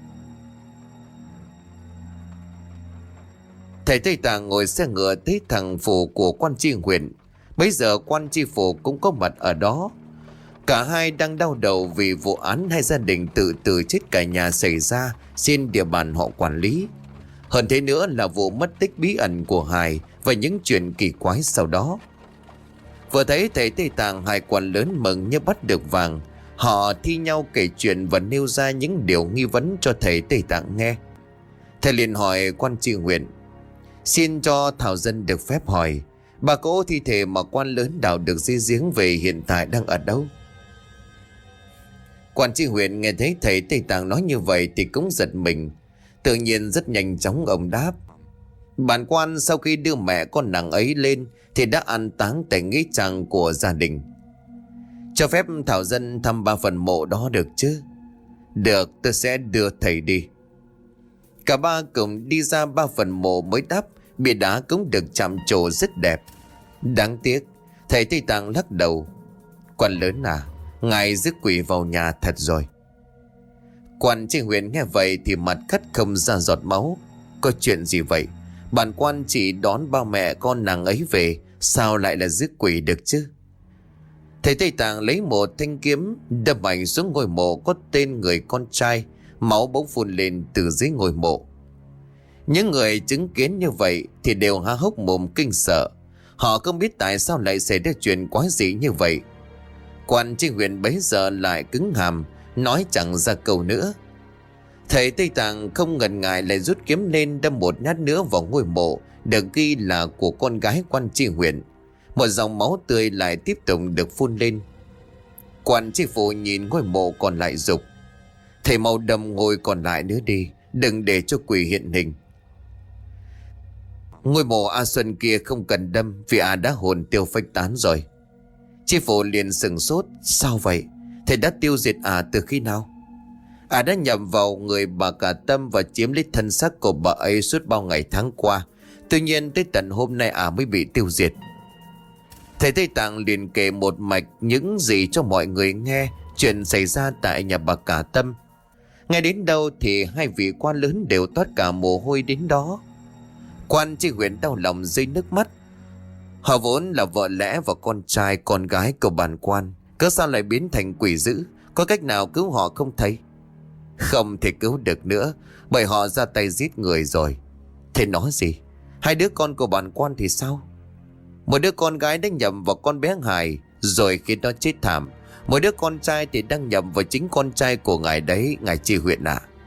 Thầy Tây Tạng ngồi xe ngựa tới thằng phủ của quan tri huyện. Bây giờ quan tri phủ cũng có mặt ở đó. Cả hai đang đau đầu vì vụ án hai gia đình tự tử chết cả nhà xảy ra trên địa bàn họ quản lý. Hơn thế nữa là vụ mất tích bí ẩn của Hải và những chuyện kỳ quái sau đó. Vừa thấy thầy Tây Tạng, hai quan lớn mừng như bắt được vàng. Họ thi nhau kể chuyện và nêu ra những điều nghi vấn cho thầy Tây Tạng nghe. Thầy liền hỏi quan tri huyện: xin cho Thảo Dân được phép hỏi, bà cỗ thi thể mà quan lớn đào được dưới giếng về hiện tại đang ở đâu? Quan tri huyện nghe thấy thầy Tây Tạng nói như vậy thì cũng giật mình. Tự nhiên rất nhanh chóng ông đáp: bản quan sau khi đưa mẹ con nàng ấy lên thì đã an táng tại nghĩa trang của gia đình. Cho phép Thảo Dân thăm ba phần mộ đó được chứ? Được, tôi sẽ đưa thầy đi. Cả ba cùng đi ra ba phần mộ mới đắp. Bia đá cũng được chạm trổ rất đẹp. Đáng tiếc, thầy Tây Tạng lắc đầu: quan lớn à, ngài rước quỷ vào nhà thật rồi. Quan tri huyện nghe vậy thì mặt cắt không ra giọt máu. Có chuyện gì vậy? Bản quan chỉ đón ba mẹ con nàng ấy về, sao lại là rước quỷ được chứ? Thầy Tây Tạng lấy một thanh kiếm đâm mạnh xuống ngôi mộ có tên người con trai. Máu bỗng phun lên từ dưới ngôi mộ. Những người chứng kiến như vậy thì đều há hốc mồm kinh sợ. Họ không biết tại sao lại xảy ra chuyện quái dị như vậy. Quan tri huyện bấy giờ lại cứng hàm, nói chẳng ra câu nữa. Thầy Tây Tạng không ngần ngại lại rút kiếm lên đâm một nhát nữa vào ngôi mộ được ghi là của con gái quan tri huyện. Một dòng máu tươi lại tiếp tục được phun lên. Quan tri phủ nhìn ngôi mộ còn lại dục: thầy mau đâm ngôi còn lại nữa đi, đừng để cho quỷ hiện hình. Ngôi mộ A Xuân kia không cần đâm vì A đã hồn tiêu phách tán rồi. Tri phủ liền sừng sốt: sao vậy? Thầy đã tiêu diệt A từ khi nào? A đã nhầm vào người bà Cả Tâm và chiếm lấy thân xác của bà ấy suốt bao ngày tháng qua. Tuy nhiên tới tận hôm nay A mới bị tiêu diệt. Thầy Tây Tạng liền kể một mạch những gì cho mọi người nghe chuyện xảy ra tại nhà bà Cả Tâm. Nghe đến đâu thì hai vị quan lớn đều toát cả mồ hôi đến đó. Quan tri huyện đau lòng rơi nước mắt. Họ vốn là vợ lẽ và con trai con gái của bản quan, cớ sao lại biến thành quỷ dữ? Có cách nào cứu họ không thầy? Không thể cứu được nữa, bởi họ ra tay giết người rồi. Thầy nói gì? Hai đứa con của bản quan thì sao? Một đứa con gái đã nhầm vào con bé Hải rồi khiến nó chết thảm. Một đứa con trai thì đang nhầm vào chính con trai của ngài đấy, ngài tri huyện ạ. À.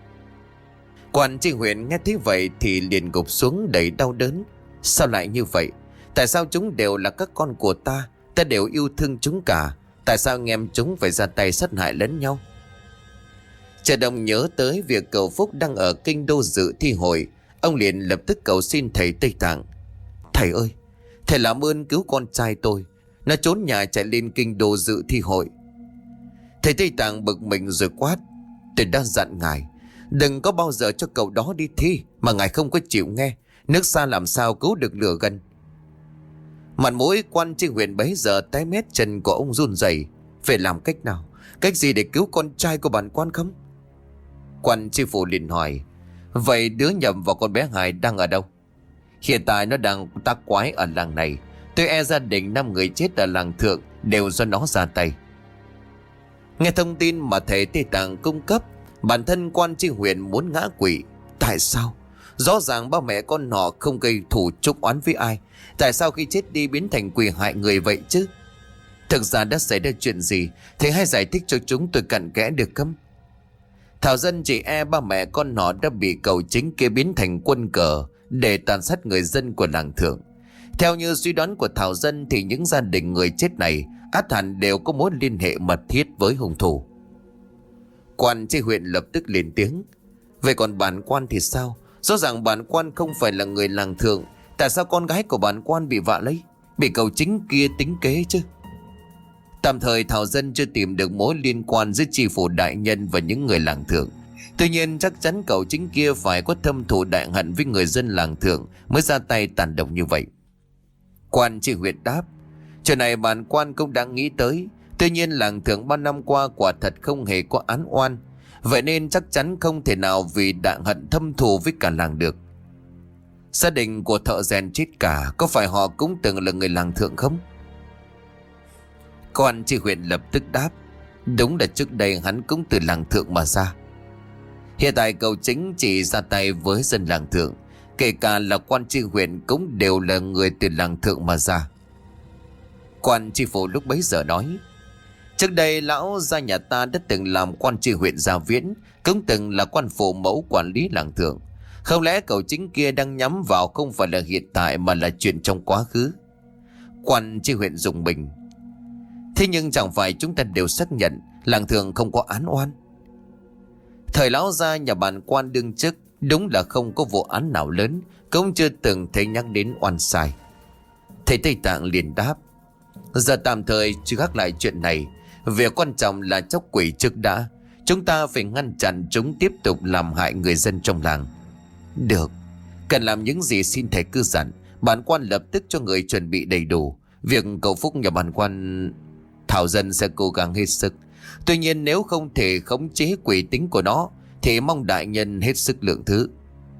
Quan tri huyện nghe thấy vậy thì liền gục xuống đầy đau đớn. Sao lại như vậy? Tại sao chúng đều là các con của ta? Ta đều yêu thương chúng cả. Tại sao anh em chúng phải ra tay sát hại lẫn nhau? Trà Đồng nhớ tới việc cậu Phúc đang ở kinh đô dự thi hội. Ông liền lập tức cầu xin thầy Tây Tạng. Thầy ơi, thầy làm ơn cứu con trai tôi. Nó trốn nhà chạy lên kinh đô dự thi hội. Thầy Tây Tạng bực mình rồi quát. Tôi đã dặn ngài, đừng có bao giờ cho cậu đó đi thi. Mà ngài không có chịu nghe. Nước xa làm sao cứu được lửa gần. Mặt mũi quan tri huyện bấy giờ tái mét, chân của ông run rẩy. Phải làm cách nào? Cách gì để cứu con trai của bản quan không? Quan tri phủ liền hỏi. Vậy đứa nhầm vào con bé Hải đang ở đâu? Hiện tại nó đang tác quái ở làng này. Tôi e gia đình năm người chết ở làng thượng đều do nó ra tay. Nghe thông tin mà thầy Tây Tạng cung cấp, bản thân quan tri huyện muốn ngã quỵ. Tại sao? Rõ ràng ba mẹ con họ không gây thù chuốc oán với ai. Tại sao khi chết đi biến thành quỷ hại người vậy chứ? Thực ra đã xảy ra chuyện gì? Thầy hãy giải thích cho chúng tôi cặn kẽ được không? Thảo dân chỉ e ba mẹ con họ đã bị cậu chính kia biến thành quân cờ để tàn sát người dân của làng thượng. Theo như suy đoán của Thảo dân thì những gia đình người chết này ắt hẳn đều có mối liên hệ mật thiết với hung thủ. Quan tri huyện lập tức lên tiếng. Vậy còn bản quan thì sao? Rõ ràng bản quan không phải là người làng thượng. Tại sao con gái của bản quan bị vạ lấy, bị cậu chính kia tính kế chứ? Tạm thời Thảo dân chưa tìm được mối liên quan giữa tri phủ đại nhân và những người làng thượng. Tuy nhiên chắc chắn cậu chính kia phải có thâm thù đại hận với người dân làng thượng mới ra tay tàn độc như vậy. Quan tri huyện đáp. Chuyện này bản quan cũng đã nghĩ tới. Tuy nhiên làng thượng ba năm qua quả thật không hề có án oan. Vậy nên chắc chắn không thể nào vì đại hận thâm thù với cả làng được. Gia đình của thợ rèn chết cả, có phải họ cũng từng là người làng thượng không? Quan tri huyện lập tức đáp. Đúng là trước đây hắn cũng từ làng thượng mà ra. Hiện tại cậu chính chỉ ra tay với dân làng thượng. Kể cả là quan tri huyện cũng đều là người từ làng thượng mà ra. Quan tri phủ lúc bấy giờ nói. Trước đây lão gia nhà ta đã từng làm quan tri huyện Gia Viễn, cũng từng là quan phụ mẫu quản lý làng thượng. Không lẽ cậu chính kia đang nhắm vào không phải là hiện tại mà là chuyện trong quá khứ? Quan tri huyện dùng mình. Thế nhưng chẳng phải chúng ta đều xác nhận làng thượng không có án oan? Thời lão gia nhà bản quan đương chức đúng là không có vụ án nào lớn, cũng chưa từng thấy nhắc đến oan sai. Thầy Tây Tạng liền đáp. Giờ tạm thời chưa gác lại chuyện này. Việc quan trọng là chóc quỷ trước đã. Chúng ta phải ngăn chặn chúng tiếp tục làm hại người dân trong làng. Được. Cần làm những gì xin thầy cứ dặn. Bản quan lập tức cho người chuẩn bị đầy đủ. Việc cầu phúc nhà bản quan, Thảo dân sẽ cố gắng hết sức. Tuy nhiên nếu không thể khống chế quỷ tính của nó thì mong đại nhân hết sức lượng thứ.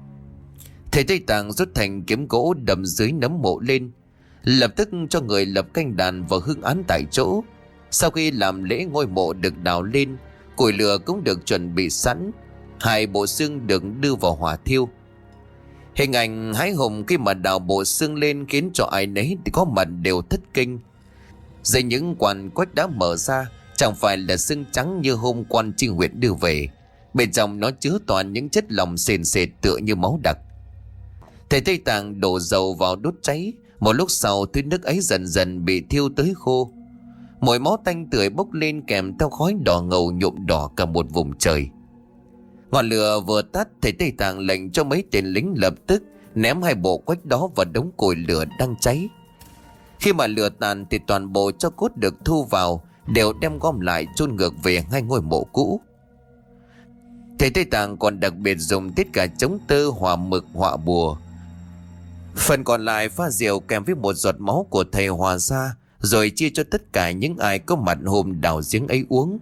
Thầy Tây Tạng rút thành kiếm gỗ đầm dưới nấm mộ lên, lập tức cho người lập canh đàn và hương án tại chỗ. Sau khi làm lễ ngôi mộ được đào lên, củi lửa cũng được chuẩn bị sẵn. Hai bộ xương được đưa vào hỏa thiêu. Hình ảnh hái hùng khi mà đào bộ xương lên khiến cho ai nấy có mặt đều thất kinh. Dây những quan quách đã mở ra, chẳng phải là xương trắng như hôm quan tri huyện đưa về. Bên trong nó chứa toàn những chất lỏng sền sệt tựa như máu đặc. Thầy Tây Tạng đổ dầu vào đốt cháy. Một lúc sau thứ nước ấy dần dần bị thiêu tới khô. Mùi máu tanh tưởi bốc lên kèm theo khói đỏ ngầu nhuộm đỏ cả một vùng trời. Ngọn lửa vừa tắt, thầy Tây Tạng lệnh cho mấy tên lính lập tức ném hai bộ quách đó vào đống củi lửa đang cháy. Khi mà lửa tàn thì toàn bộ tro cốt được thu vào đều đem gom lại chôn ngược về hai ngôi mộ cũ. Thầy Tây Tạng còn đặc biệt dùng tất cả chống tơ, hỏa mực, họa bùa. Phần còn lại pha rượu kèm với một giọt máu của thầy hòa ra, rồi chia cho tất cả những ai có mặt hôm đào giếng ấy uống.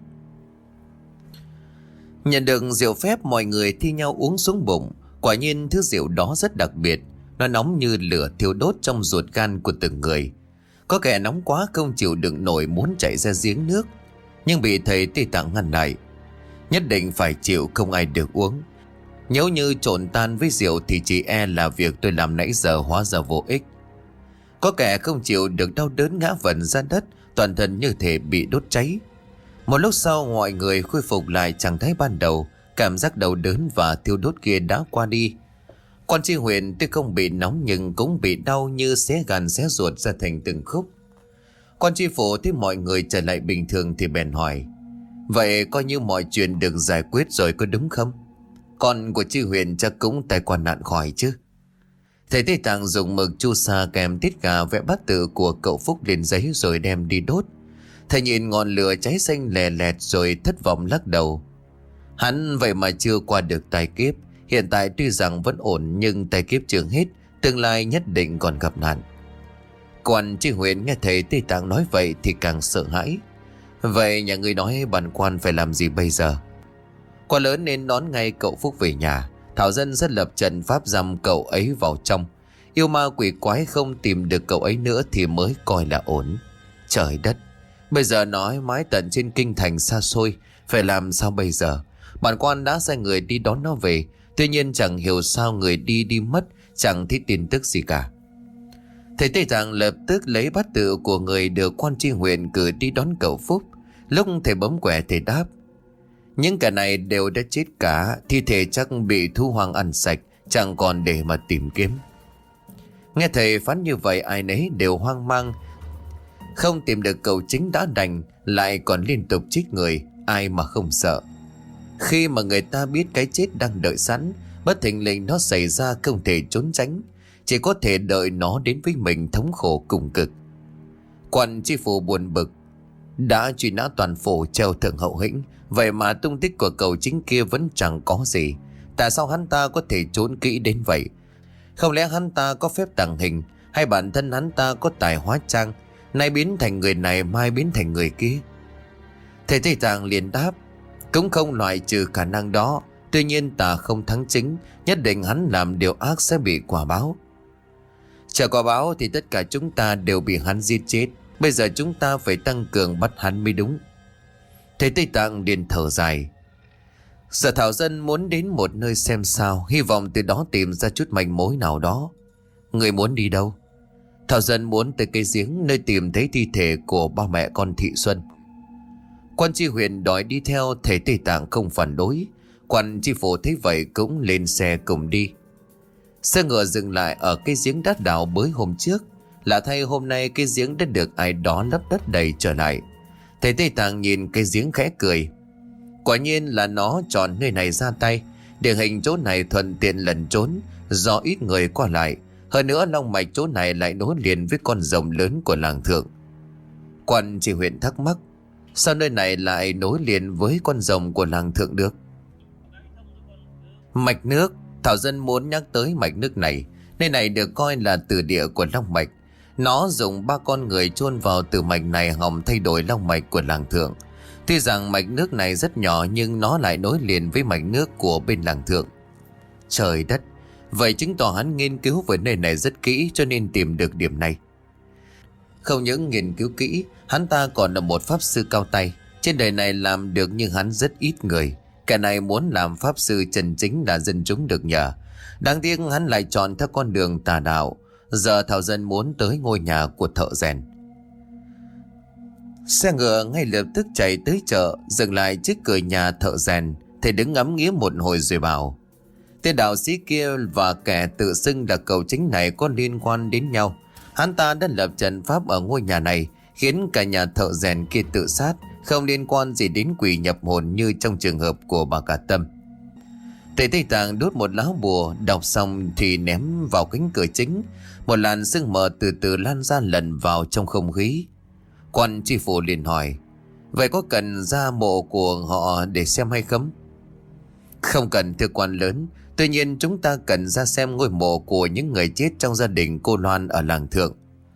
Nhận được rượu phép, mọi người thi nhau uống xuống bụng. Quả nhiên thứ rượu đó rất đặc biệt. Nó nóng như lửa thiêu đốt trong ruột gan của từng người. Có kẻ nóng quá không chịu đựng nổi muốn chạy ra giếng nước, nhưng bị thầy Tây Tạng ngăn lại. Nhất định phải chịu, không ai được uống. Nếu như trộn tan với rượu thì chỉ e là việc tôi làm nãy giờ hóa ra vô ích. Có kẻ không chịu được đau đớn ngã vật ra đất, toàn thân như thể bị đốt cháy. Một lúc sau mọi người khôi phục lại trạng thái ban đầu. Cảm giác đau đớn và thiêu đốt kia đã qua đi. Quan tri huyện tuy không bị nóng nhưng cũng bị đau như xé gan xé ruột ra thành từng khúc. Quan tri phủ thấy mọi người trở lại bình thường thì bèn hỏi: vậy coi như mọi chuyện được giải quyết rồi có đúng không? Con của tri huyện chắc cũng tai qua nạn khỏi chứ? Thầy Tây Tạng dùng mực chu sa kèm tiết gà vẽ bát tự của cậu Phúc lên giấy rồi đem đi đốt. Thầy nhìn ngọn lửa cháy xanh lè lẹt rồi thất vọng lắc đầu. Hắn vậy mà chưa qua được tai kiếp. Hiện tại tuy rằng vẫn ổn nhưng tai kiếp chưa hết, tương lai nhất định còn gặp nạn. Quan tri huyện nghe thầy Tây Tạng nói vậy thì càng sợ hãi. Vậy nhà ngươi nói bản quan phải làm gì bây giờ? Quá lớn nên đón ngay cậu Phúc về nhà. Thảo dân rất lập trận pháp giam cậu ấy vào trong. Yêu ma quỷ quái không tìm được cậu ấy nữa thì mới coi là ổn. Trời đất, bây giờ nói mái tận trên kinh thành xa xôi, phải làm sao bây giờ? Bản quan đã sai người đi đón nó về, tuy nhiên chẳng hiểu sao người đi đi mất, chẳng thấy tin tức gì cả. Thầy Tây Tạng lập tức lấy bát tự của người được quan tri huyện cử đi đón cậu Phúc. Lúc thầy bấm quẻ thầy đáp: những kẻ này đều đã chết cả, thi thể chắc bị thú hoang ăn sạch, chẳng còn để mà tìm kiếm. Nghe thầy phán như vậy ai nấy đều hoang mang. Không tìm được cậu chính đã đành, lại còn liên tục trích người, ai mà không sợ. Khi mà người ta biết cái chết đang đợi sẵn, bất thình lình nó xảy ra không thể trốn tránh, chỉ có thể đợi nó đến với mình thống khổ cùng cực. Quan tri phủ buồn bực. Đã truy nã toàn phủ treo thượng hậu hĩnh, vậy mà tung tích của cậu chính kia vẫn chẳng có gì. Tại sao hắn ta có thể trốn kỹ đến vậy? Không lẽ hắn ta có phép tàng hình, hay bản thân hắn ta có tài hóa trang, nay biến thành người này mai biến thành người kia? Thầy Tây Tạng liền đáp: cũng không loại trừ khả năng đó. Tuy nhiên ta không thắng chính, nhất định hắn làm điều ác sẽ bị quả báo. Chờ quả báo thì tất cả chúng ta đều bị hắn giết chết. Bây giờ chúng ta phải tăng cường bắt hắn mới đúng. Thầy Tây Tạng liền thở dài. Giờ Thảo dân muốn đến một nơi xem sao, hy vọng từ đó tìm ra chút manh mối nào đó. Người muốn đi đâu? Thảo dân muốn tới cây giếng nơi tìm thấy thi thể của ba mẹ con Thị Xuân. Quan tri huyện đòi đi theo, thầy Tây Tạng không phản đối. Quan tri phủ thấy vậy cũng lên xe cùng đi. Xe ngựa dừng lại ở cây giếng đát đào bới hôm trước. Lạ thay hôm nay cây giếng đã được ai đó lấp đất đầy trở lại. Thầy Tây Tạng nhìn cây giếng khẽ cười. Quả nhiên là nó chọn nơi này ra tay. Địa hình chỗ này thuận tiện lẩn trốn, do ít người qua lại. Hơn nữa long mạch chỗ này lại nối liền với con rồng lớn của làng Thượng. Quan tri huyện thắc mắc: sao nơi này lại nối liền với con rồng của làng Thượng được? Mạch nước. Thảo dân muốn nhắc tới mạch nước này. Nơi này được coi là tử địa của long mạch. Nó dùng ba con người chôn vào từ mạch này hòng thay đổi long mạch của làng Thượng. Tuy rằng mạch nước này rất nhỏ nhưng nó lại nối liền với mạch nước của bên làng Thượng. Trời đất, vậy chứng tỏ hắn nghiên cứu về nơi này rất kỹ cho nên tìm được điểm này. Không những nghiên cứu kỹ, hắn ta còn là một pháp sư cao tay. Trên đời này làm được như hắn rất ít người. Kẻ này muốn làm pháp sư chân chính là dân chúng được nhờ. Đáng tiếc hắn lại chọn theo con đường tà đạo. Giờ Thảo dân muốn tới ngôi nhà của thợ rèn. Xe ngựa ngay lập tức chạy tới chợ, dừng lại trước cửa nhà thợ rèn. Thầy đứng ngắm nghía một hồi rồi bảo: tên đạo sĩ kia và kẻ tự xưng là cậu chính này có liên quan đến nhau. Hắn ta đã lập trận pháp ở ngôi nhà này, khiến cả nhà thợ rèn kia tự sát, không liên quan gì đến quỷ nhập hồn như trong trường hợp của bà Cả Tâm. Thầy Tây Tạng đốt một lá bùa, đọc xong thì ném vào cánh cửa chính. Một làn sương mờ từ từ lan ra lần vào trong không khí. Quan tri phủ liền hỏi: vậy có cần ra mộ của họ để xem hay không? Không cần thưa quan lớn. Tuy nhiên chúng ta cần ra xem ngôi mộ của những người chết trong gia đình cô Loan ở làng Thượng.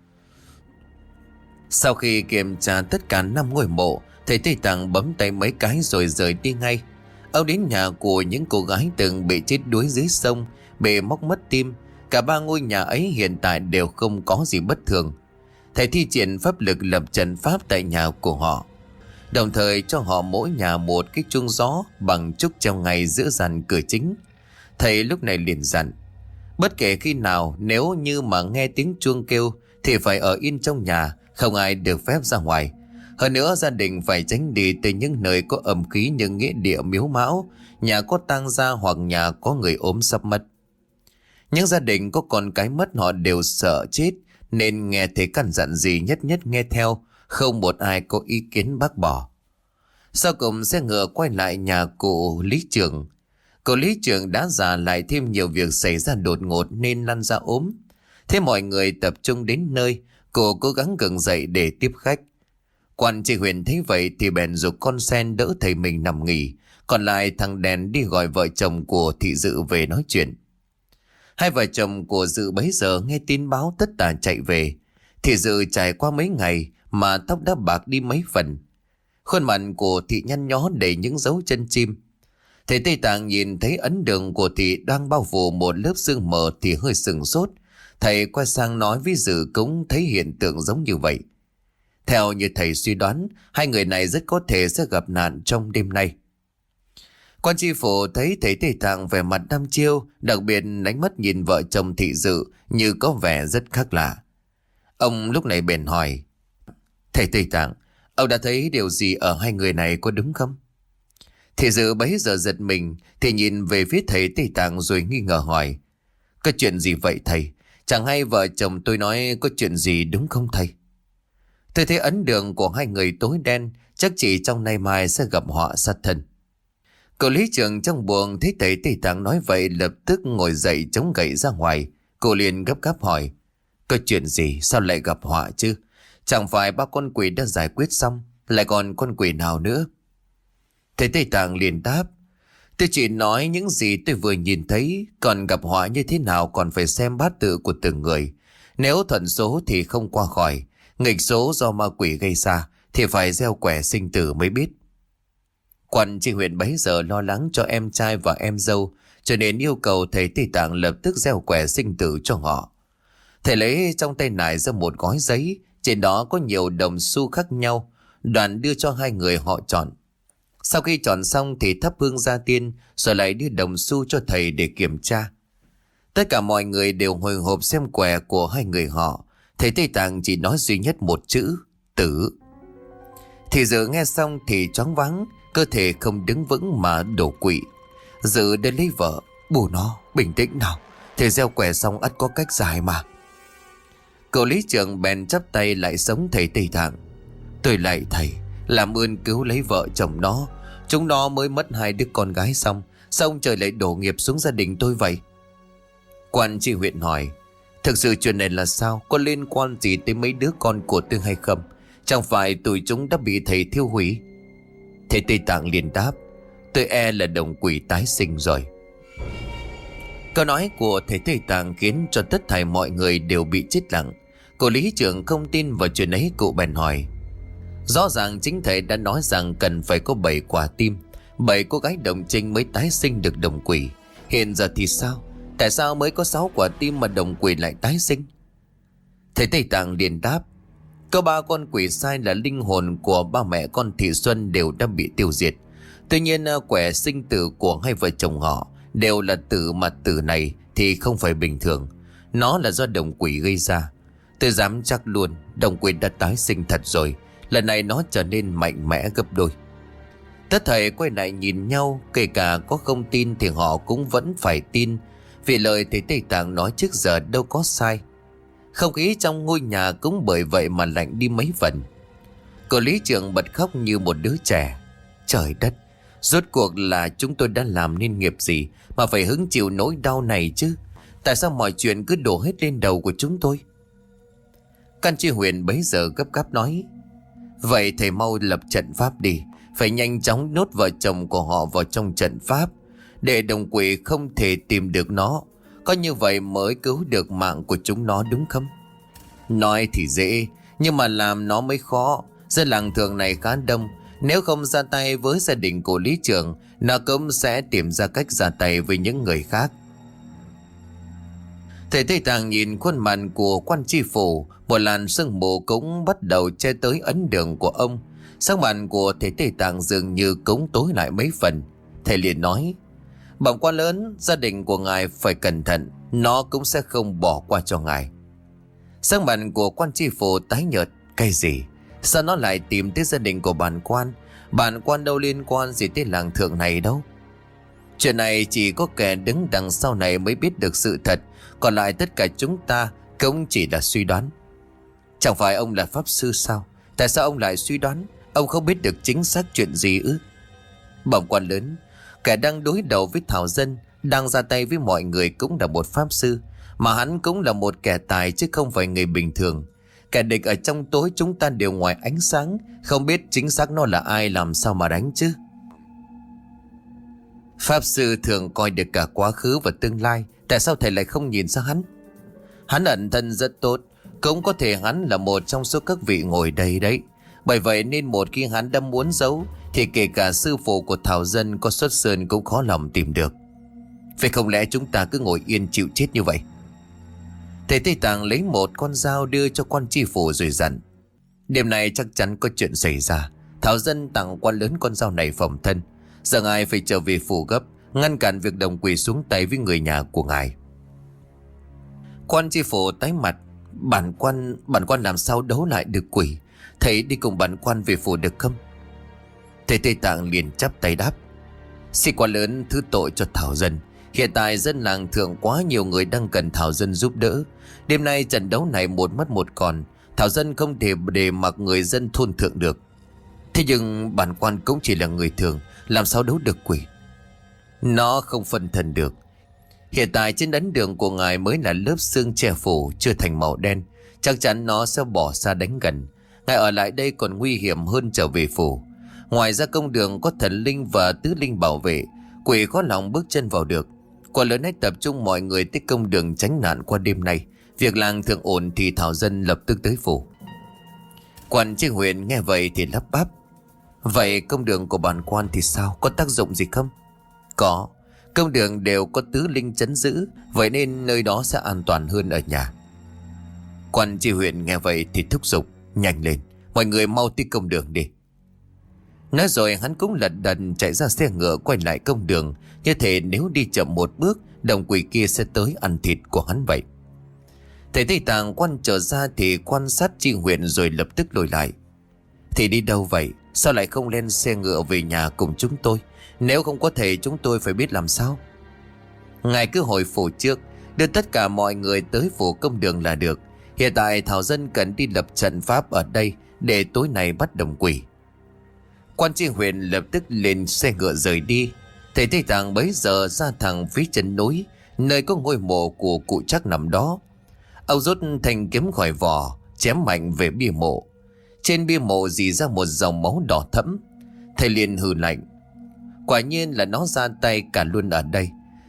Sau khi kiểm tra tất cả năm ngôi mộ, thầy Tây Tạng bấm tay mấy cái rồi rời đi ngay. Ông đến nhà của những cô gái từng bị chết đuối dưới sông, bị móc mất tim. Cả ba ngôi nhà ấy hiện tại đều không có gì bất thường. Thầy thi triển pháp lực lập trận pháp tại nhà của họ, đồng thời cho họ mỗi nhà một cái chuông gió bằng trúc treo ngay giữa dàn cửa chính. Thầy lúc này liền dặn: bất kể khi nào nếu như mà nghe tiếng chuông kêu thì phải ở yên trong nhà, không ai được phép ra ngoài. Hơn nữa gia đình phải tránh đi từ những nơi có âm khí như nghĩa địa, miếu mão, nhà có tang gia hoặc nhà có người ốm sắp mất. Những gia đình có con cái mất họ đều sợ chết, nên nghe thấy căn dặn gì nhất nhất nghe theo, không một ai có ý kiến bác bỏ. Sau cùng xe ngựa quay lại nhà cụ Lý Trường. Cậu Lý Trường đã già lại, thêm nhiều việc xảy ra đột ngột nên lăn ra ốm. Thế mọi người tập trung đến nơi, cô cố gắng gượng dậy để tiếp khách. Quan tri huyện thấy vậy thì bèn giục con sen đỡ thầy mình nằm nghỉ, còn lại thằng Đèn đi gọi vợ chồng của thị Dự về nói chuyện. Hai vợ chồng của Dự bấy giờ nghe tin báo tất tả chạy về. Thị Dự trải qua mấy ngày mà tóc đã bạc đi mấy phần. Khuôn mặt của thị nhăn nhó đầy những dấu chân chim. Thầy Tây Tạng nhìn thấy ấn đường của thị đang bao phủ một lớp sương mờ thì hơi sừng sốt. Thầy quay sang nói với Dự cũng thấy hiện tượng giống như vậy. Theo như thầy suy đoán, hai người này rất có thể sẽ gặp nạn trong đêm nay. Quan tri phủ thấy thầy Tây Tạng vẻ mặt đăm chiêu, đặc biệt ánh mắt nhìn vợ chồng thị Dự như có vẻ rất khác lạ. Ông lúc này bèn hỏi: thầy Tây Tạng, ông đã thấy điều gì ở hai người này, có đúng không? Thị Dự bấy giờ giật mình thì nhìn về phía thầy Tây Tạng rồi nghi ngờ hỏi: có chuyện gì vậy thầy? Chẳng hay vợ chồng tôi nói có chuyện gì đúng không thầy? Tôi thấy ấn đường của hai người tối đen, chắc chỉ trong nay mai sẽ gặp họa sát thân. Cậu Lý Trường trong buồng thấy thầy Tây Tạng nói vậy lập tức ngồi dậy chống gậy ra ngoài. Cô liền gấp gáp hỏi: có chuyện gì, sao lại gặp họa chứ? Chẳng phải ba con quỷ đã giải quyết xong, lại còn con quỷ nào nữa? Thầy Tây Tạng liền đáp: tôi chỉ nói những gì tôi vừa nhìn thấy, còn gặp họa như thế nào còn phải xem bát tự của từng người. Nếu thuận số thì không qua khỏi, nghịch số do ma quỷ gây ra thì phải gieo quẻ sinh tử mới biết. Quan tri huyện bấy giờ lo lắng cho em trai và em dâu, cho nên yêu cầu thầy Tây Tạng lập tức gieo quẻ sinh tử cho họ. Thầy lấy trong tay nải ra một gói giấy, trên đó có nhiều đồng xu khác nhau, đoàn đưa cho hai người họ chọn. Sau khi chọn xong thì thắp hương gia tiên, rồi lại đưa đồng xu cho thầy để kiểm tra. Tất cả mọi người đều hồi hộp xem quẻ của hai người họ. Thầy Tây Tạng chỉ nói duy nhất một chữ: tử. Thì Dự nghe xong thì choáng váng, cơ thể không đứng vững mà đổ quỵ. Dự đến lấy vợ: bù nó, bình tĩnh nào, thầy gieo quẻ xong ắt có cách giải mà. Cậu Lý Trường bèn chắp tay lại sống thầy Tây Tạng: tôi lạy thầy, làm ơn cứu lấy vợ chồng nó. Chúng nó mới mất hai đứa con gái xong, sao ông trời lại đổ nghiệp xuống gia đình tôi vậy? Quan tri huyện hỏi: thực sự chuyện này là sao? Có liên quan gì tới mấy đứa con của tôi hay không? Chẳng phải tụi chúng đã bị thầy thiêu hủy? Thầy Tây Tạng liền đáp: tôi e là đồng quỷ tái sinh rồi. Câu nói của thầy Tây Tạng khiến cho tất thảy mọi người đều bị chết lặng. Cô Lý Trường không tin vào chuyện ấy, cụ bèn hỏi: rõ ràng chính thầy đã nói rằng cần phải có bảy quả tim, bảy cô gái đồng trinh mới tái sinh được đồng quỷ. Hiện giờ thì sao? Tại sao mới có sáu quả tim mà đồng quỷ lại tái sinh? Thầy Tây Tạng liền đáp: có ba con quỷ sai là linh hồn của ba mẹ con Thị Xuân đều đã bị tiêu diệt. Tuy nhiên quẻ sinh tử của hai vợ chồng họ đều là tử, mà tử này thì không phải bình thường. Nó là do đồng quỷ gây ra. Tôi dám chắc luôn đồng quỷ đã tái sinh thật rồi. Lần này nó trở nên mạnh mẽ gấp đôi. Tất thầy quay lại nhìn nhau, kể cả có không tin thì họ cũng vẫn phải tin, vì lời thầy Tây Tạng nói trước giờ đâu có sai. Không khí trong ngôi nhà cũng bởi vậy mà lạnh đi mấy phần. Cậu Lý Trường bật khóc như một đứa trẻ: trời đất, rốt cuộc là chúng tôi đã làm nên nghiệp gì mà phải hứng chịu nỗi đau này chứ? Tại sao mọi chuyện cứ đổ hết lên đầu của chúng tôi? Can tri huyện bấy giờ gấp gáp nói: vậy thầy mau lập trận pháp đi, phải nhanh chóng nốt vợ chồng của họ vào trong trận pháp, để đồng quỷ không thể tìm được nó. Có như vậy mới cứu được mạng của chúng nó, đúng không? Nói thì dễ, nhưng mà làm nó mới khó. Dân làng thường này khá đông, nếu không ra tay với gia đình của Lý Trường, nó cũng sẽ tìm ra cách ra tay với những người khác. Thầy Tây Tạng nhìn khuôn mặt của quan tri phủ, một làn sương mù cũng bắt đầu che tới ấn đường của ông. Sắc mặt của thầy Tây Tạng dường như cũng tối lại mấy phần. Thầy liền nói: Bẩm quan lớn, gia đình của ngài phải cẩn thận, nó cũng sẽ không bỏ qua cho ngài. Sắc mặt của quan tri phủ tái nhợt. Cái gì? Sao nó lại tìm tới gia đình của bản quan? Bản quan đâu liên quan gì tới làng thượng này đâu. Chuyện này chỉ có kẻ đứng đằng sau này mới biết được sự thật, còn lại tất cả chúng ta cũng chỉ là suy đoán. Chẳng phải ông là pháp sư sao? Tại sao ông lại suy đoán? Ông không biết được chính xác chuyện gì ư? Bẩm quan lớn, kẻ đang đối đầu với Thảo Dân, đang ra tay với mọi người cũng là một pháp sư, mà hắn cũng là một kẻ tài chứ không phải người bình thường. Kẻ địch ở trong tối chúng ta đều ngoài ánh sáng, không biết chính xác nó là ai, làm sao mà đánh chứ. Pháp sư thường coi được cả quá khứ và tương lai, tại sao thầy lại không nhìn ra hắn? Hắn ẩn thân rất tốt, cũng có thể hắn là một trong số các vị ngồi đây đấy. Bởi vậy nên một khi hắn đã muốn giấu thì kể cả sư phụ của Thảo Dân có xuất sơn cũng khó lòng tìm được. Phải không lẽ chúng ta cứ ngồi yên chịu chết như vậy? Thầy Tây Tạng lấy một con dao đưa cho quan tri phủ rồi dặn: đêm nay chắc chắn có chuyện xảy ra. Thảo Dân tặng quan lớn con dao này phòng thân. Giờ ngài phải trở về phủ gấp, ngăn cản việc đồng quỷ xuống tay với người nhà của ngài. Quan tri phủ tái mặt. Bản quan, bản quan làm sao đấu lại được quỷ? Thầy đi cùng bản quan về phủ được không? Thầy Tây Tạng liền chắp tay đáp: xin quan lớn thứ tội cho Thảo Dân. Hiện tại dân làng thượng quá nhiều người đang cần Thảo Dân giúp đỡ. Đêm nay trận đấu này một mất một còn, Thảo Dân không thể để mặc người dân thôn thượng được. Thế nhưng bản quan cũng chỉ là người thường, làm sao đấu được quỷ? Nó không phân thân được. Hiện tại trên ấn đường của ngài mới là lớp xương che phủ, chưa thành màu đen. Chắc chắn nó sẽ bỏ xa đánh gần. Ngài ở lại đây còn nguy hiểm hơn trở về phủ. Ngoài ra công đường có thần linh và tứ linh bảo vệ, quỷ khó lòng bước chân vào được. Quan lớn hãy tập trung mọi người tới công đường tránh nạn qua đêm nay. Việc làng thường ổn thì Thảo Dân lập tức tới phủ. Quan tri huyện nghe vậy thì lắp bắp: vậy công đường của bản quan thì sao? Có tác dụng gì không? Có. Công đường đều có tứ linh trấn giữ, vậy nên nơi đó sẽ an toàn hơn ở nhà. Quan tri huyện nghe vậy thì thúc giục: nhanh lên, mọi người mau tới công đường đi. Nói rồi hắn cũng lật đật chạy ra xe ngựa quay lại công đường, như thể nếu đi chậm một bước đồng quỷ kia sẽ tới ăn thịt của hắn vậy. Thầy Tây Tạng quan trở ra thì quan sát tri huyện rồi lập tức lùi lại: thì đi đâu vậy? Sao lại không lên xe ngựa về nhà cùng chúng tôi? Nếu không có thầy chúng tôi phải biết làm sao? Ngài cứ hồi phủ trước, đưa tất cả mọi người tới phủ công đường là được. Hiện tại Thảo Dân cần đi lập trận pháp ở đây để tối nay bắt đồng quỷ. Quan tri huyện lập tức lên xe ngựa rời đi. Thầy Tây Tạng bấy giờ ra thẳng phía chân núi, nơi có ngôi mộ của cụ Trắc nằm đó. Ông rút thanh kiếm khỏi vỏ, chém mạnh về bia mộ. Trên bia mộ rỉ ra một dòng máu đỏ thẫm. Thầy liền hừ lạnh: quả nhiên là nó ra tay cả luôn ở đây.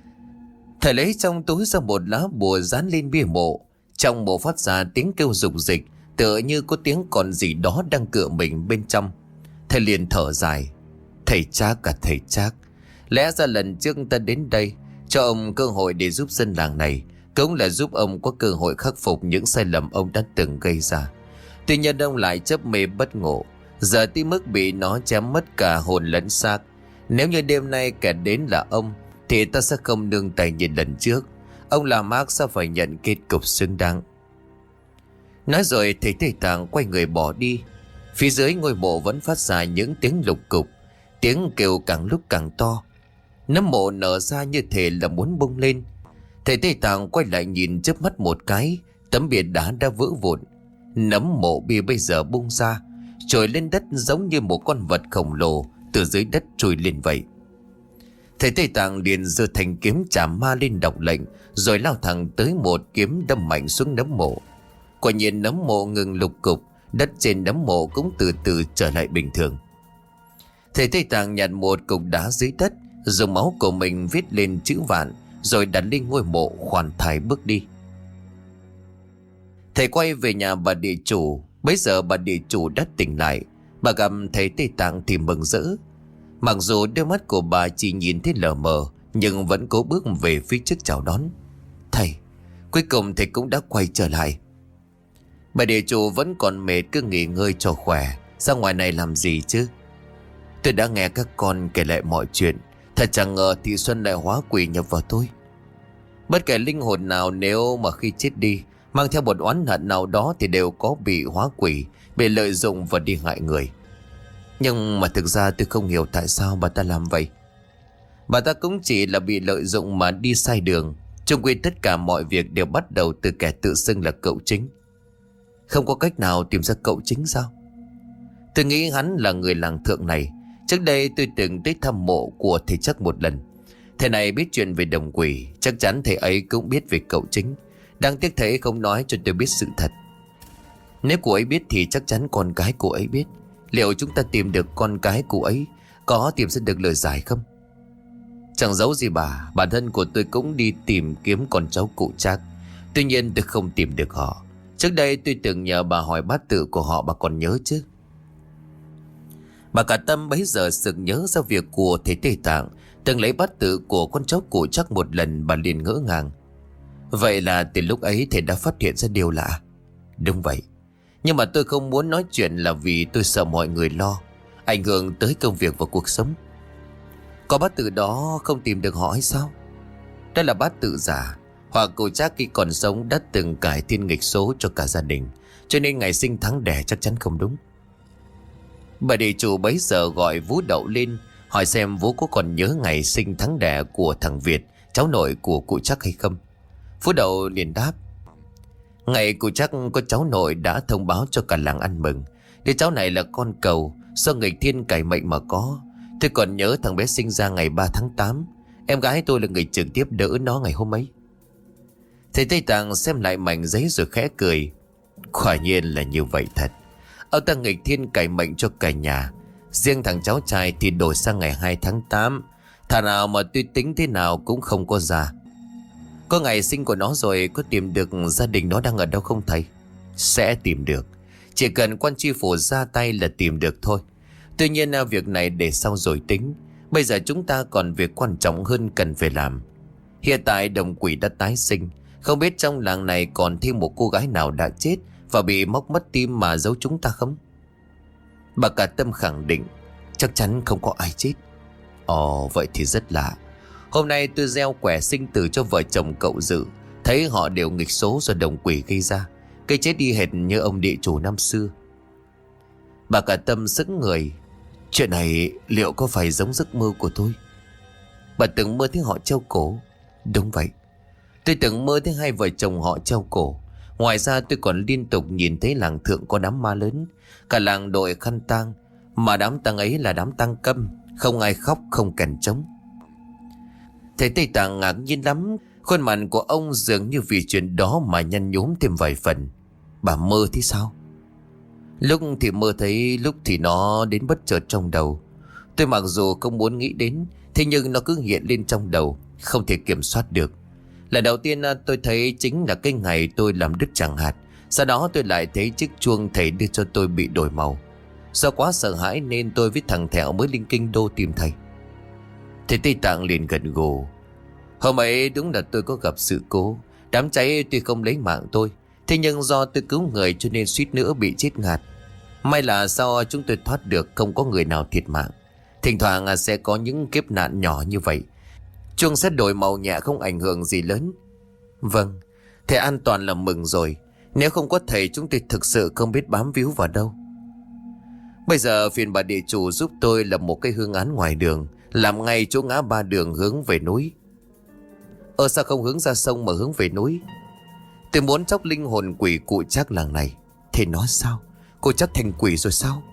Thầy lấy trong túi ra một lá bùa dán lên bia mộ. Trong mộ phát ra tiếng kêu rục rịch, tựa như có tiếng còn gì đó đang cựa mình bên trong. Thầy liền thở dài: thầy Trác cả thầy Trác, lẽ ra lần trước ta đến đây cho ông cơ hội để giúp dân làng này, cũng là giúp ông có cơ hội khắc phục những sai lầm ông đã từng gây ra. Tuy nhiên ông lại chấp mê bất ngộ, giờ tới mức bị nó chém mất cả hồn lẫn xác. Nếu như đêm nay kẻ đến là ông thì ta sẽ không nương tay như lần trước. Ông làm ác sao phải nhận kết cục xứng đáng. Nói rồi thầy Tây Tạng quay người bỏ đi. Phía dưới ngôi mộ vẫn phát ra những tiếng lục cục, tiếng kêu càng lúc càng to. Nấm mộ nở ra như thể là muốn bung lên. Thầy Tây Tạng quay lại nhìn chớp mắt một cái, tấm bia đá đã vỡ vụn. Nấm mộ bia bây giờ bung ra, trồi lên đất giống như một con vật khổng lồ từ dưới đất trồi lên vậy. Thầy Tây Tạng liền giơ thanh kiếm chả ma lên đọc lệnh, rồi lao thẳng tới một kiếm đâm mạnh xuống nấm mộ. Quả nhiên nấm mộ ngừng lục cục, đất trên nấm mộ cũng từ từ trở lại bình thường. Thầy Tây Tạng nhặt một cục đá dưới đất, dùng máu của mình viết lên chữ vạn, rồi đặt lên ngôi mộ khoan thai bước đi. Thầy quay về nhà bà địa chủ. Bấy giờ bà địa chủ đã tỉnh lại. Bà gặp thầy Tây Tạng thì mừng rỡ. Mặc dù đôi mắt của bà chỉ nhìn thấy lờ mờ, nhưng vẫn cố bước về phía trước chào đón. Thầy, cuối cùng thầy cũng đã quay trở lại. Bà địa chủ vẫn còn mệt, cứ nghỉ ngơi cho khỏe. Ra ngoài này làm gì chứ? Tôi đã nghe các con kể lại mọi chuyện. Thật chẳng ngờ Thị Xuân lại hóa quỷ nhập vào tôi. Bất kể linh hồn nào nếu mà khi chết đi mang theo một oán hận nào đó thì đều có bị hóa quỷ, bị lợi dụng và đi hại người. Nhưng mà thực ra tôi không hiểu tại sao bà ta làm vậy. Bà ta cũng chỉ là bị lợi dụng mà đi sai đường. Chung quy tất cả mọi việc đều bắt đầu từ kẻ tự xưng là cậu Chính. Không có cách nào tìm ra cậu Chính sao? Tôi nghĩ hắn là người làng Thượng này. Trước đây tôi từng tới thăm mộ của thầy Chắc một lần. Thầy này biết chuyện về đồng quỷ, chắc chắn thầy ấy cũng biết về cậu Chính. Đáng tiếc thầy ấy không nói cho tôi biết sự thật. Nếu cô ấy biết thì chắc chắn con cái cô ấy biết. Liệu chúng ta tìm được con cái cô ấy, có tìm ra được lời giải không? Chẳng giấu gì bà, bản thân của tôi cũng đi tìm kiếm con cháu cụ Trác. Tuy nhiên tôi không tìm được họ. Trước đây tôi từng nhờ bà hỏi bát tự của họ, bà còn nhớ chứ? Bà cả Tâm bấy giờ sực nhớ ra việc của thầy Tây Tạng từng lấy bát tự của con cháu cụ Trác một lần. Bà liền ngỡ ngàng. Vậy là từ lúc ấy thầy đã phát hiện ra điều lạ. Đúng vậy. Nhưng mà tôi không muốn nói chuyện là vì tôi sợ mọi người lo, ảnh hưởng tới công việc và cuộc sống. Có bát tự đó không tìm được họ hay sao? Đó là bát tự giả, hoặc cụ Trác khi còn sống đã từng cải thiên nghịch số cho cả gia đình, cho nên ngày sinh tháng đẻ chắc chắn không đúng. Bà địa chủ bấy giờ gọi Vũ Đậu lên, hỏi xem Vũ có còn nhớ ngày sinh tháng đẻ của thằng Việt, cháu nội của cụ Trác hay không. Vũ Đậu liền đáp: Ngày cụ Trác có cháu nội đã thông báo cho cả làng ăn mừng. Đứa cháu này là con cầu, do nghịch thiên cải mệnh mà có. Tôi còn nhớ thằng bé sinh ra ngày ba tháng tám. Em gái tôi là người trực tiếp đỡ nó ngày hôm ấy. Thầy Tây Tạng xem lại mảnh giấy rồi khẽ cười. Quả nhiên là như vậy thật. Ông ta nghịch thiên cải mệnh cho cả nhà. Riêng thằng cháu trai thì đổi sang ngày hai tháng tám. Thà nào mà tôi tính thế nào cũng không có ra. Có ngày sinh của nó rồi, có tìm được gia đình nó đang ở đâu không thầy? Sẽ tìm được. Chỉ cần quan tri phủ ra tay là tìm được thôi. Tuy nhiên việc này để sau rồi tính. Bây giờ chúng ta còn việc quan trọng hơn cần phải làm. Hiện tại đồng quỷ đã tái sinh. Không biết trong làng này còn thêm một cô gái nào đã chết và bị móc mất tim mà giấu chúng ta không? Bà cả Tâm khẳng định chắc chắn không có ai chết. Ồ, vậy thì rất lạ. Hôm nay tôi gieo quẻ sinh tử cho vợ chồng cậu Dự, thấy họ đều nghịch số do đồng quỷ gây ra. Cái chết đi hệt như ông địa chủ năm xưa. Bà cả Tâm sững người. Chuyện này liệu có phải giống giấc mơ của tôi? Bà từng mơ thấy họ treo cổ. Đúng vậy, tôi từng mơ thấy hai vợ chồng họ treo cổ. Ngoài ra tôi còn liên tục nhìn thấy làng Thượng có đám ma lớn. Cả làng đội khăn tang. Mà đám tang ấy là đám tang câm, không ai khóc, không kèn trống. Thầy Tây Tạng ngạc nhiên lắm. Khuôn mặt của ông dường như vì chuyện đó mà nhăn nhúm thêm vài phần. Bà mơ thế sao? Lúc thì mơ thấy, lúc thì nó đến bất chợt trong đầu. Tôi mặc dù không muốn nghĩ đến, thế nhưng nó cứ hiện lên trong đầu, không thể kiểm soát được. Lần đầu tiên tôi thấy chính là cái ngày tôi làm đứt chẳng hạt. Sau đó tôi lại thấy chiếc chuông thầy đưa cho tôi bị đổi màu. Do quá sợ hãi nên tôi với thằng Thẹo mới lên kinh đô tìm thầy. Thầy Tây Tạng liền gật gù. Hôm ấy đúng là tôi có gặp sự cố. Đám cháy tuy không lấy mạng tôi, thế nhưng do tôi cứu người cho nên suýt nữa bị chết ngạt. May là sau chúng tôi thoát được, không có người nào thiệt mạng. Thỉnh thoảng sẽ có những kiếp nạn nhỏ như vậy. Chuông sẽ đổi màu nhẹ, không ảnh hưởng gì lớn. Vâng, thầy an toàn là mừng rồi. Nếu không có thầy chúng tôi thực sự không biết bám víu vào đâu. Bây giờ phiền bà địa chủ giúp tôi lập một cái hương án ngoài đường, làm ngay chỗ ngã ba đường hướng về núi. Ờ sao không hướng ra sông mà hướng về núi? Tôi muốn chóc linh hồn quỷ cụ Trác làng này. Thì nói sao? Cô Trác thành quỷ rồi sao?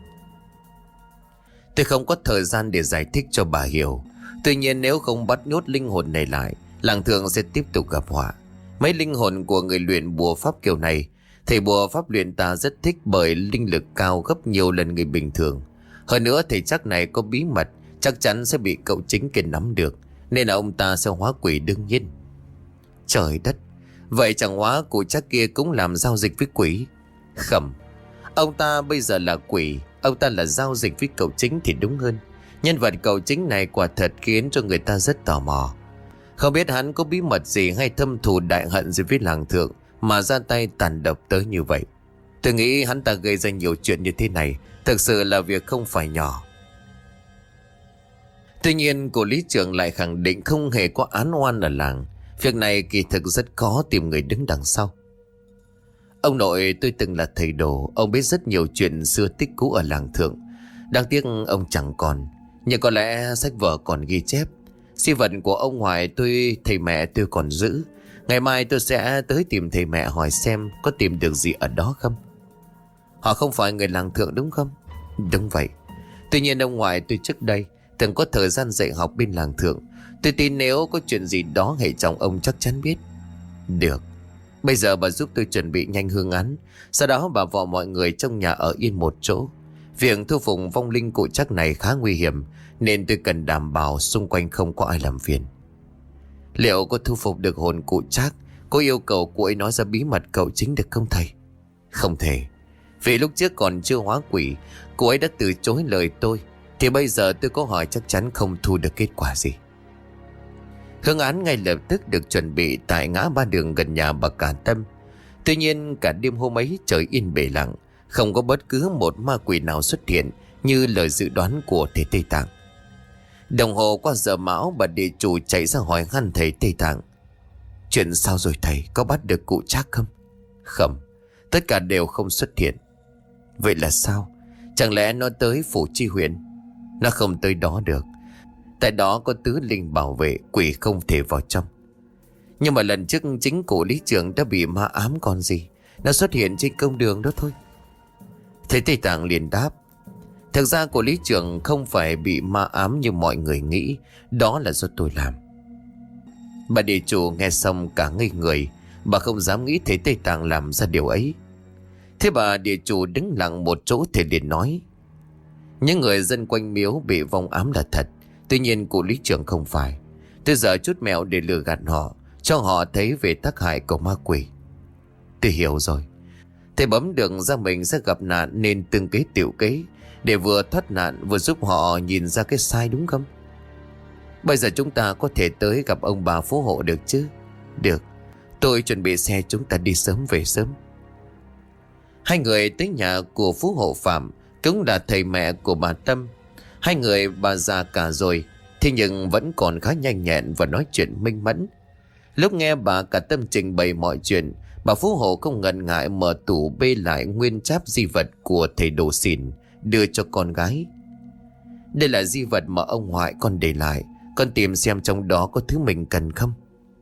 Tôi không có thời gian để giải thích cho bà hiểu. Tuy nhiên nếu không bắt nhốt linh hồn này lại, làng Thượng sẽ tiếp tục gặp họa. Mấy linh hồn của người luyện bùa pháp kiểu này, thầy bùa pháp luyện ta rất thích bởi linh lực cao gấp nhiều lần người bình thường. Hơn nữa thầy Trác này có bí mật, chắc chắn sẽ bị cậu Chính kia nắm được, nên là ông ta sẽ hóa quỷ đương nhiên. Trời đất, vậy chẳng hóa cụ Trác kia cũng làm giao dịch với quỷ? Khẩm, ông ta bây giờ là quỷ, ông ta là giao dịch với cậu Chính thì đúng hơn. Nhân vật cậu Chính này quả thật khiến cho người ta rất tò mò. Không biết hắn có bí mật gì hay thâm thù đại hận gì với làng Thượng mà ra tay tàn độc tới như vậy. Tôi nghĩ hắn ta gây ra nhiều chuyện như thế này thực sự là việc không phải nhỏ. Tuy nhiên cô lý trưởng lại khẳng định không hề có án oan ở làng. Việc này kỳ thực rất khó tìm người đứng đằng sau. Ông nội tôi từng là thầy đồ. Ông biết rất nhiều chuyện xưa tích cũ ở làng Thượng. Đáng tiếc ông chẳng còn. Nhưng có lẽ sách vở còn ghi chép. Di vật của ông ngoại tôi, thầy mẹ tôi còn giữ. Ngày mai tôi sẽ tới tìm thầy mẹ hỏi xem có tìm được gì ở đó không. Họ không phải người làng Thượng đúng không? Đúng vậy. Tuy nhiên ông ngoại tôi trước đây từng có thời gian dạy học bên làng Thượng. Tôi tin nếu có chuyện gì đó hệ chồng ông chắc chắn biết. Được. Bây giờ bà giúp tôi chuẩn bị nhanh hương án. Sau đó bà vợ mọi người trong nhà ở yên một chỗ. Việc thu phục vong linh cụ Trác này khá nguy hiểm, nên tôi cần đảm bảo xung quanh không có ai làm phiền. Liệu có thu phục được hồn cụ Trác? Có yêu cầu cụ ấy nói ra bí mật cậu chính được không thầy? Không thể. Vì lúc trước còn chưa hóa quỷ, cụ ấy đã từ chối lời tôi. Thì bây giờ tôi có hỏi chắc chắn không thu được kết quả gì. Hương án ngay lập tức được chuẩn bị tại ngã ba đường gần nhà bà Cả Tâm. Tuy nhiên cả đêm hôm ấy trời yên bề lặng, không có bất cứ một ma quỷ nào xuất hiện như lời dự đoán của thầy Tây Tạng. Đồng hồ qua giờ mão, bà địa chủ chạy ra hỏi han thầy Tây Tạng. Chuyện sao rồi thầy, có bắt được cụ Trác không? Không, tất cả đều không xuất hiện. Vậy là sao? Chẳng lẽ nó tới phủ chi huyện? Nó không tới đó được. Tại đó có tứ linh bảo vệ, quỷ không thể vào trong. Nhưng mà lần trước chính cụ lý trưởng đã bị ma ám còn gì. Nó xuất hiện trên công đường đó thôi. Thầy Tây Tạng liền đáp. Thực ra cụ lý trưởng không phải bị ma ám như mọi người nghĩ. Đó là do tôi làm. Bà địa chủ nghe xong cả ngây người. Bà không dám nghĩ thầy Tây Tạng làm ra điều ấy. Thế bà địa chủ đứng lặng một chỗ thì liền nói. Những người dân quanh miếu bị vong ám là thật. Tuy nhiên cụ lý trưởng không phải. Tôi giờ chút mẹo để lừa gạt họ, cho họ thấy về tác hại của ma quỷ. Tôi hiểu rồi. Thầy bấm đường ra mình sẽ gặp nạn nên tương kế tiểu kế, để vừa thoát nạn vừa giúp họ nhìn ra cái sai đúng không? Bây giờ chúng ta có thể tới gặp ông bà phú hộ được chứ? Được. Tôi chuẩn bị xe, chúng ta đi sớm về sớm. Hai người tới nhà của phú hộ Phạm, cũng là thầy mẹ của bà Tâm. Hai người bà già cả rồi, thế nhưng vẫn còn khá nhanh nhẹn và nói chuyện minh mẫn. Lúc nghe bà Cả Tâm trình bày mọi chuyện, bà phú hộ không ngần ngại mở tủ bê lại nguyên cháp di vật của thầy đồ xỉn, đưa cho con gái. Đây là di vật mà ông ngoại con để lại, con tìm xem trong đó có thứ mình cần không.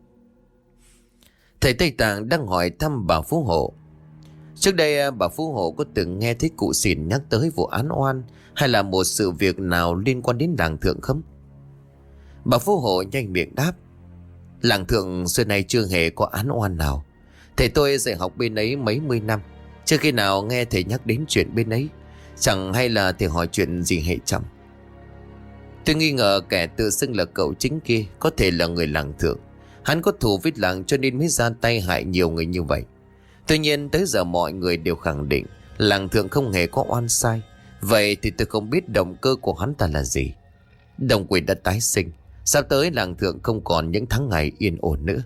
Thầy Tây Tạng đang hỏi thăm bà phú hộ. Trước đây bà phú hộ có từng nghe thấy cụ xỉn nhắc tới vụ án oan hay là một sự việc nào liên quan đến làng Thượng không? Bà phú hộ nhanh miệng đáp. Làng Thượng xưa nay chưa hề có án oan nào. Thầy tôi dạy học bên ấy mấy mươi năm, chưa khi nào nghe thầy nhắc đến chuyện bên ấy. Chẳng hay là thầy hỏi chuyện gì hệ trọng. Tôi nghi ngờ kẻ tự xưng là cậu chính kia có thể là người làng Thượng. Hắn có thù với làng cho nên mới ra tay hại nhiều người như vậy. Tuy nhiên tới giờ mọi người đều khẳng định làng Thượng không hề có oan sai. Vậy thì tôi không biết động cơ của hắn ta là gì. Đồng quỷ đã tái sinh, sắp tới làng Thượng không còn những tháng ngày yên ổn nữa.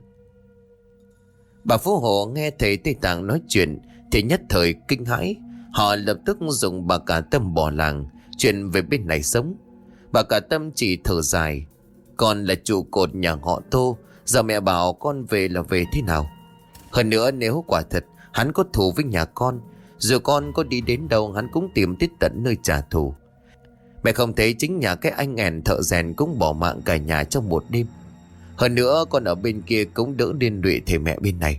Bà phú hộ nghe thầy Tây Tạng nói chuyện thì nhất thời kinh hãi. Họ lập tức dùng bà Cả Tâm bỏ làng, chuyển về bên này sống. Bà Cả Tâm chỉ thở dài. Con là trụ cột nhà họ Tô, giờ mẹ bảo con về là về thế nào? Hơn nữa nếu quả thật hắn có thù với nhà con, dù con có đi đến đâu hắn cũng tìm tới tận nơi trả thù. Mẹ không thấy chính nhà cái anh ẻn thợ rèn cũng bỏ mạng cả nhà trong một đêm. Hơn nữa con ở bên kia cũng đỡ liên lụy thầy mẹ bên này.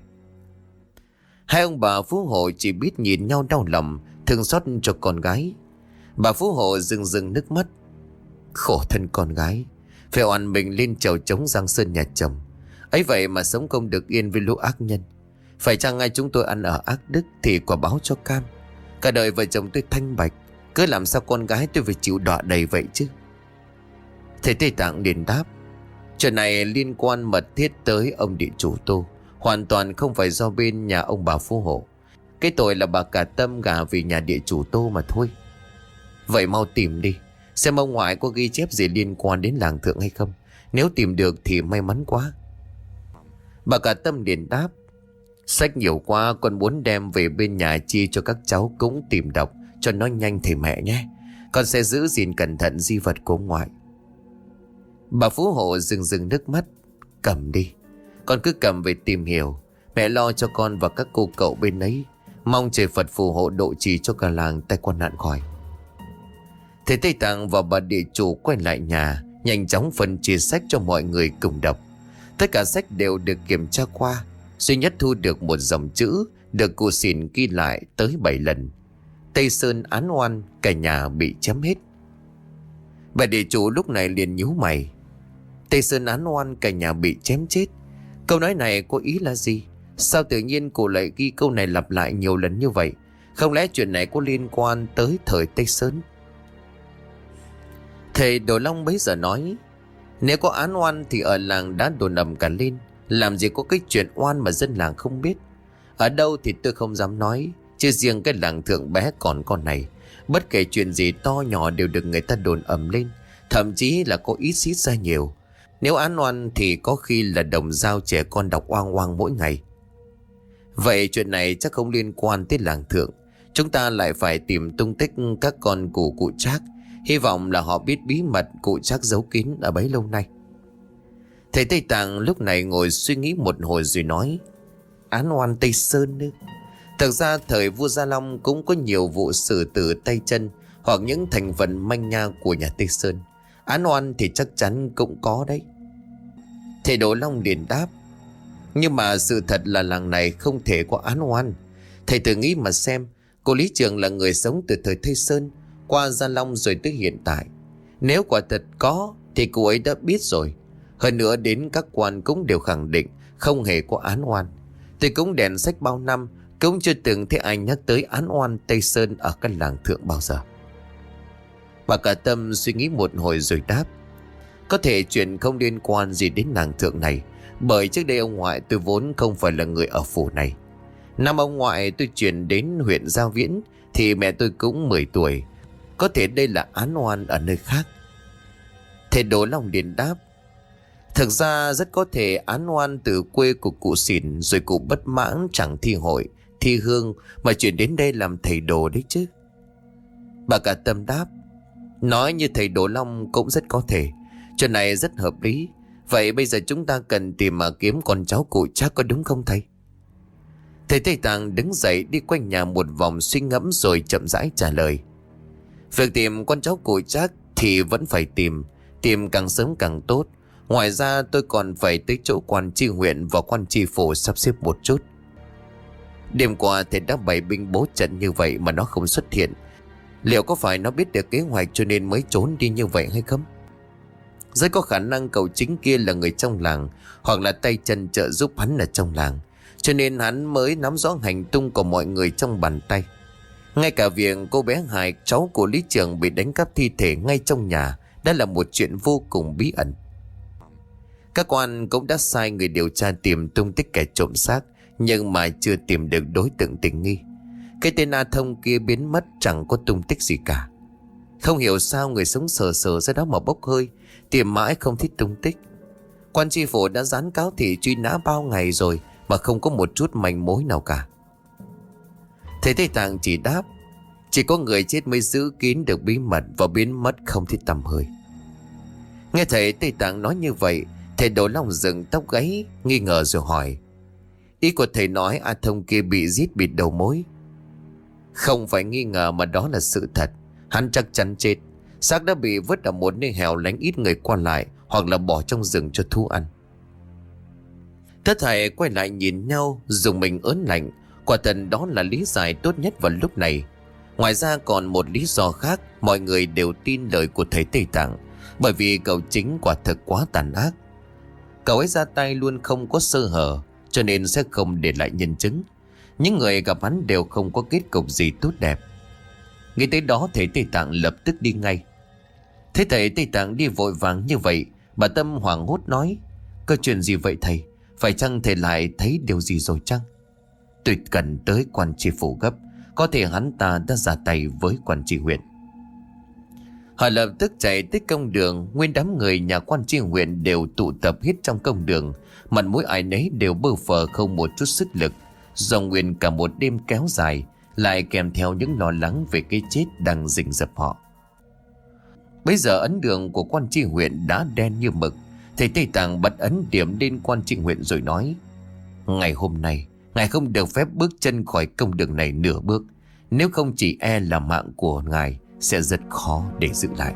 Hai ông bà phú hộ chỉ biết nhìn nhau đau lòng, thương xót cho con gái. Bà phú hộ rưng rưng nước mắt. Khổ thân con gái, phải oằn mình lên chèo chống Giang Sơn nhà chồng, ấy vậy mà sống không được yên với lũ ác nhân. Phải chăng ngay chúng tôi ăn ở ác đức thì quả báo cho cam. Cả đời vợ chồng tôi thanh bạch, cứ làm sao con gái tôi phải chịu đọa đầy vậy chứ? Thầy Tây Tạng liền đáp. Chuyện này liên quan mật thiết tới ông địa chủ Tô, hoàn toàn không phải do bên nhà ông bà phú hộ. Cái tội là bà Cả Tâm gả vì nhà địa chủ Tô mà thôi. Vậy mau tìm đi, xem ông ngoại có ghi chép gì liên quan đến làng Thượng hay không. Nếu tìm được thì may mắn quá. Bà Cả Tâm liền đáp. Sách nhiều quá, con muốn đem về bên nhà chia cho các cháu cũng tìm đọc cho nó nhanh thầy mẹ nhé. Con sẽ giữ gìn cẩn thận di vật của ông ngoại. Bà phú hộ rưng rưng nước mắt. Cầm đi, con cứ cầm về tìm hiểu. Mẹ lo cho con và các cô cậu bên ấy. Mong trời Phật phù hộ độ trì cho cả làng tai qua nạn khỏi. Thầy Tây Tạng và bà địa chủ quay lại nhà, nhanh chóng phân chia sách cho mọi người cùng đọc. Tất cả sách đều được kiểm tra qua, duy nhất thu được một dòng chữ được cụ Xỉn ghi lại tới bảy lần: Tây Sơn án oan, cả nhà bị chém hết. Bà địa chủ lúc này liền nhíu mày. Tây Sơn án oan, cả nhà bị chém chết. Câu nói này có ý là gì? Sao tự nhiên cụ lại ghi câu này lặp lại nhiều lần như vậy? Không lẽ chuyện này có liên quan tới thời Tây Sơn? Thầy Đồ Long bấy giờ nói: Nếu có án oan thì ở làng đã đồn ầm cả lên. Làm gì có cái chuyện oan mà dân làng không biết. Ở đâu thì tôi không dám nói, chứ riêng cái làng Thượng Bé còn con này, bất kể chuyện gì to nhỏ đều được người ta đồn ầm lên, thậm chí là có ít xít ra nhiều. Nếu án oan thì có khi là đồng dao trẻ con đọc oang oang mỗi ngày. Vậy chuyện này chắc không liên quan tới làng Thượng. Chúng ta lại phải tìm tung tích các con của cụ Trác. Hy vọng là họ biết bí mật cụ Trác giấu kín ở bấy lâu nay. Thầy Tây Tạng lúc này ngồi suy nghĩ một hồi rồi nói: Án oan Tây Sơn nữa. Thực ra thời vua Gia Long cũng có nhiều vụ xử tử tay chân hoặc những thành phần manh nha của nhà Tây Sơn. Án oan thì chắc chắn cũng có đấy. Thầy Đồ Long liền đáp: Nhưng mà sự thật là làng này không thể có án oan. Thầy thử nghĩ mà xem, cô Lý Trường là người sống từ thời Tây Sơn qua Gia Long rồi tới hiện tại. Nếu quả thật có thì cô ấy đã biết rồi. Hơn nữa đến các quan cũng đều khẳng định không hề có án oan. Tôi cũng đèn sách bao năm, cũng chưa từng thấy ai nhắc tới án oan Tây Sơn ở căn làng Thượng bao giờ. Bà Cả Tâm suy nghĩ một hồi rồi đáp: Có thể chuyện không liên quan gì đến làng Thượng này, bởi trước đây ông ngoại tôi vốn không phải là người ở phủ này. Năm ông ngoại tôi chuyển đến huyện Gia Viễn thì mẹ tôi cũng mười tuổi. Có thể đây là án oan ở nơi khác. Thầy Đồ Long liền đáp: Thực ra rất có thể án oan từ quê của cụ Xỉn, rồi cụ bất mãn chẳng thi hội, thi hương mà chuyển đến đây làm thầy đồ đấy chứ. Bà Cả Tâm đáp: Nói như thầy Đồ Long cũng rất có thể. Chuyện này rất hợp lý. Vậy bây giờ chúng ta cần tìm mà kiếm con cháu cụ Trác, có đúng không thầy? Thầy Tây Tạng đứng dậy đi quanh nhà một vòng suy ngẫm rồi chậm rãi trả lời: Việc tìm con cháu cụ Trác thì vẫn phải tìm, tìm càng sớm càng tốt. Ngoài ra tôi còn phải tới chỗ quan tri huyện và quan tri phủ sắp xếp một chút. Đêm qua thầy đã bày binh bố trận như vậy mà nó không xuất hiện. Liệu có phải nó biết được kế hoạch cho nên mới trốn đi như vậy hay không? Rất có khả năng cậu chính kia là người trong làng, hoặc là tay chân trợ giúp hắn ở trong làng, cho nên hắn mới nắm rõ hành tung của mọi người trong bàn tay. Ngay cả việc cô bé Hải, cháu của Lý Trường, bị đánh cắp thi thể ngay trong nhà đã là một chuyện vô cùng bí ẩn. Các quan cũng đã sai người điều tra tìm tung tích kẻ trộm xác, nhưng mà chưa tìm được đối tượng tình nghi. Cái tên A Thông kia biến mất chẳng có tung tích gì cả. Không hiểu sao người sống sờ sờ ra đó mà bốc hơi, tìm mãi không thấy tung tích. Quan tri phủ đã dán cáo thị truy nã bao ngày rồi mà không có một chút manh mối nào cả. Thầy Tây Tạng chỉ đáp: Chỉ có người chết mới giữ kín được bí mật và biến mất không thấy tăm hơi. Nghe thầy Tây Tạng nói như vậy, thầy Đồ Long dựng tóc gáy nghi ngờ rồi hỏi: Ý của thầy nói A Thông kia bị giết bịt đầu mối? Không phải nghi ngờ mà đó là sự thật. Hắn chắc chắn chết. Xác đã bị vứt ở một nơi hẻo lánh ít người qua lại, hoặc là bỏ trong rừng cho thú ăn. Tất thảy quay lại nhìn nhau, dùng mình ớn lạnh. Quả thật đó là lý giải tốt nhất vào lúc này. Ngoài ra còn một lý do khác, mọi người đều tin lời của thầy Tây Tạng, bởi vì cậu chính quả thực quá tàn ác. Cậu ấy ra tay luôn không có sơ hở, cho nên sẽ không để lại nhân chứng. Những người gặp hắn đều không có kết cục gì tốt đẹp. Nghĩ tới đó, thầy Tây Tạng lập tức đi ngay. Thấy thầy Tây Tạng đi vội vàng như vậy, bà Tâm hoảng hốt nói: Có chuyện gì vậy thầy? Phải chăng thầy lại thấy điều gì rồi chăng? Tôi cần tới quan tri phủ gấp. Có thể hắn ta đã ra tay với quan tri huyện. Họ lập tức chạy tới công đường. Nguyên đám người nhà quan tri huyện đều tụ tập hết trong công đường. Mặt mũi ai nấy đều bơ phờ, không một chút sức lực. Do nguyên cả một đêm kéo dài, lại kèm theo những lo lắng về cái chết đang rình rập họ. Bây giờ ấn đường của quan tri huyện đã đen như mực. Thầy Tây Tạng bật ấn điểm lên quan tri huyện rồi nói: ngày hôm nay ngài không được phép bước chân khỏi công đường này nửa bước. Nếu không chỉ e là mạng của ngài sẽ rất khó để giữ lại.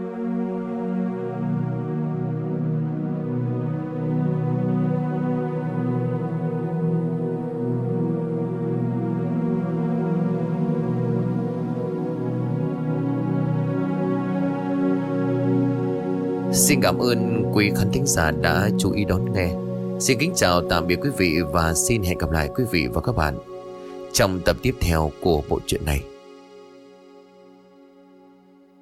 Xin cảm ơn quý khán thính giả đã chú ý đón nghe. Xin kính chào tạm biệt quý vị và xin hẹn gặp lại quý vị và các bạn trong tập tiếp theo của bộ truyện này.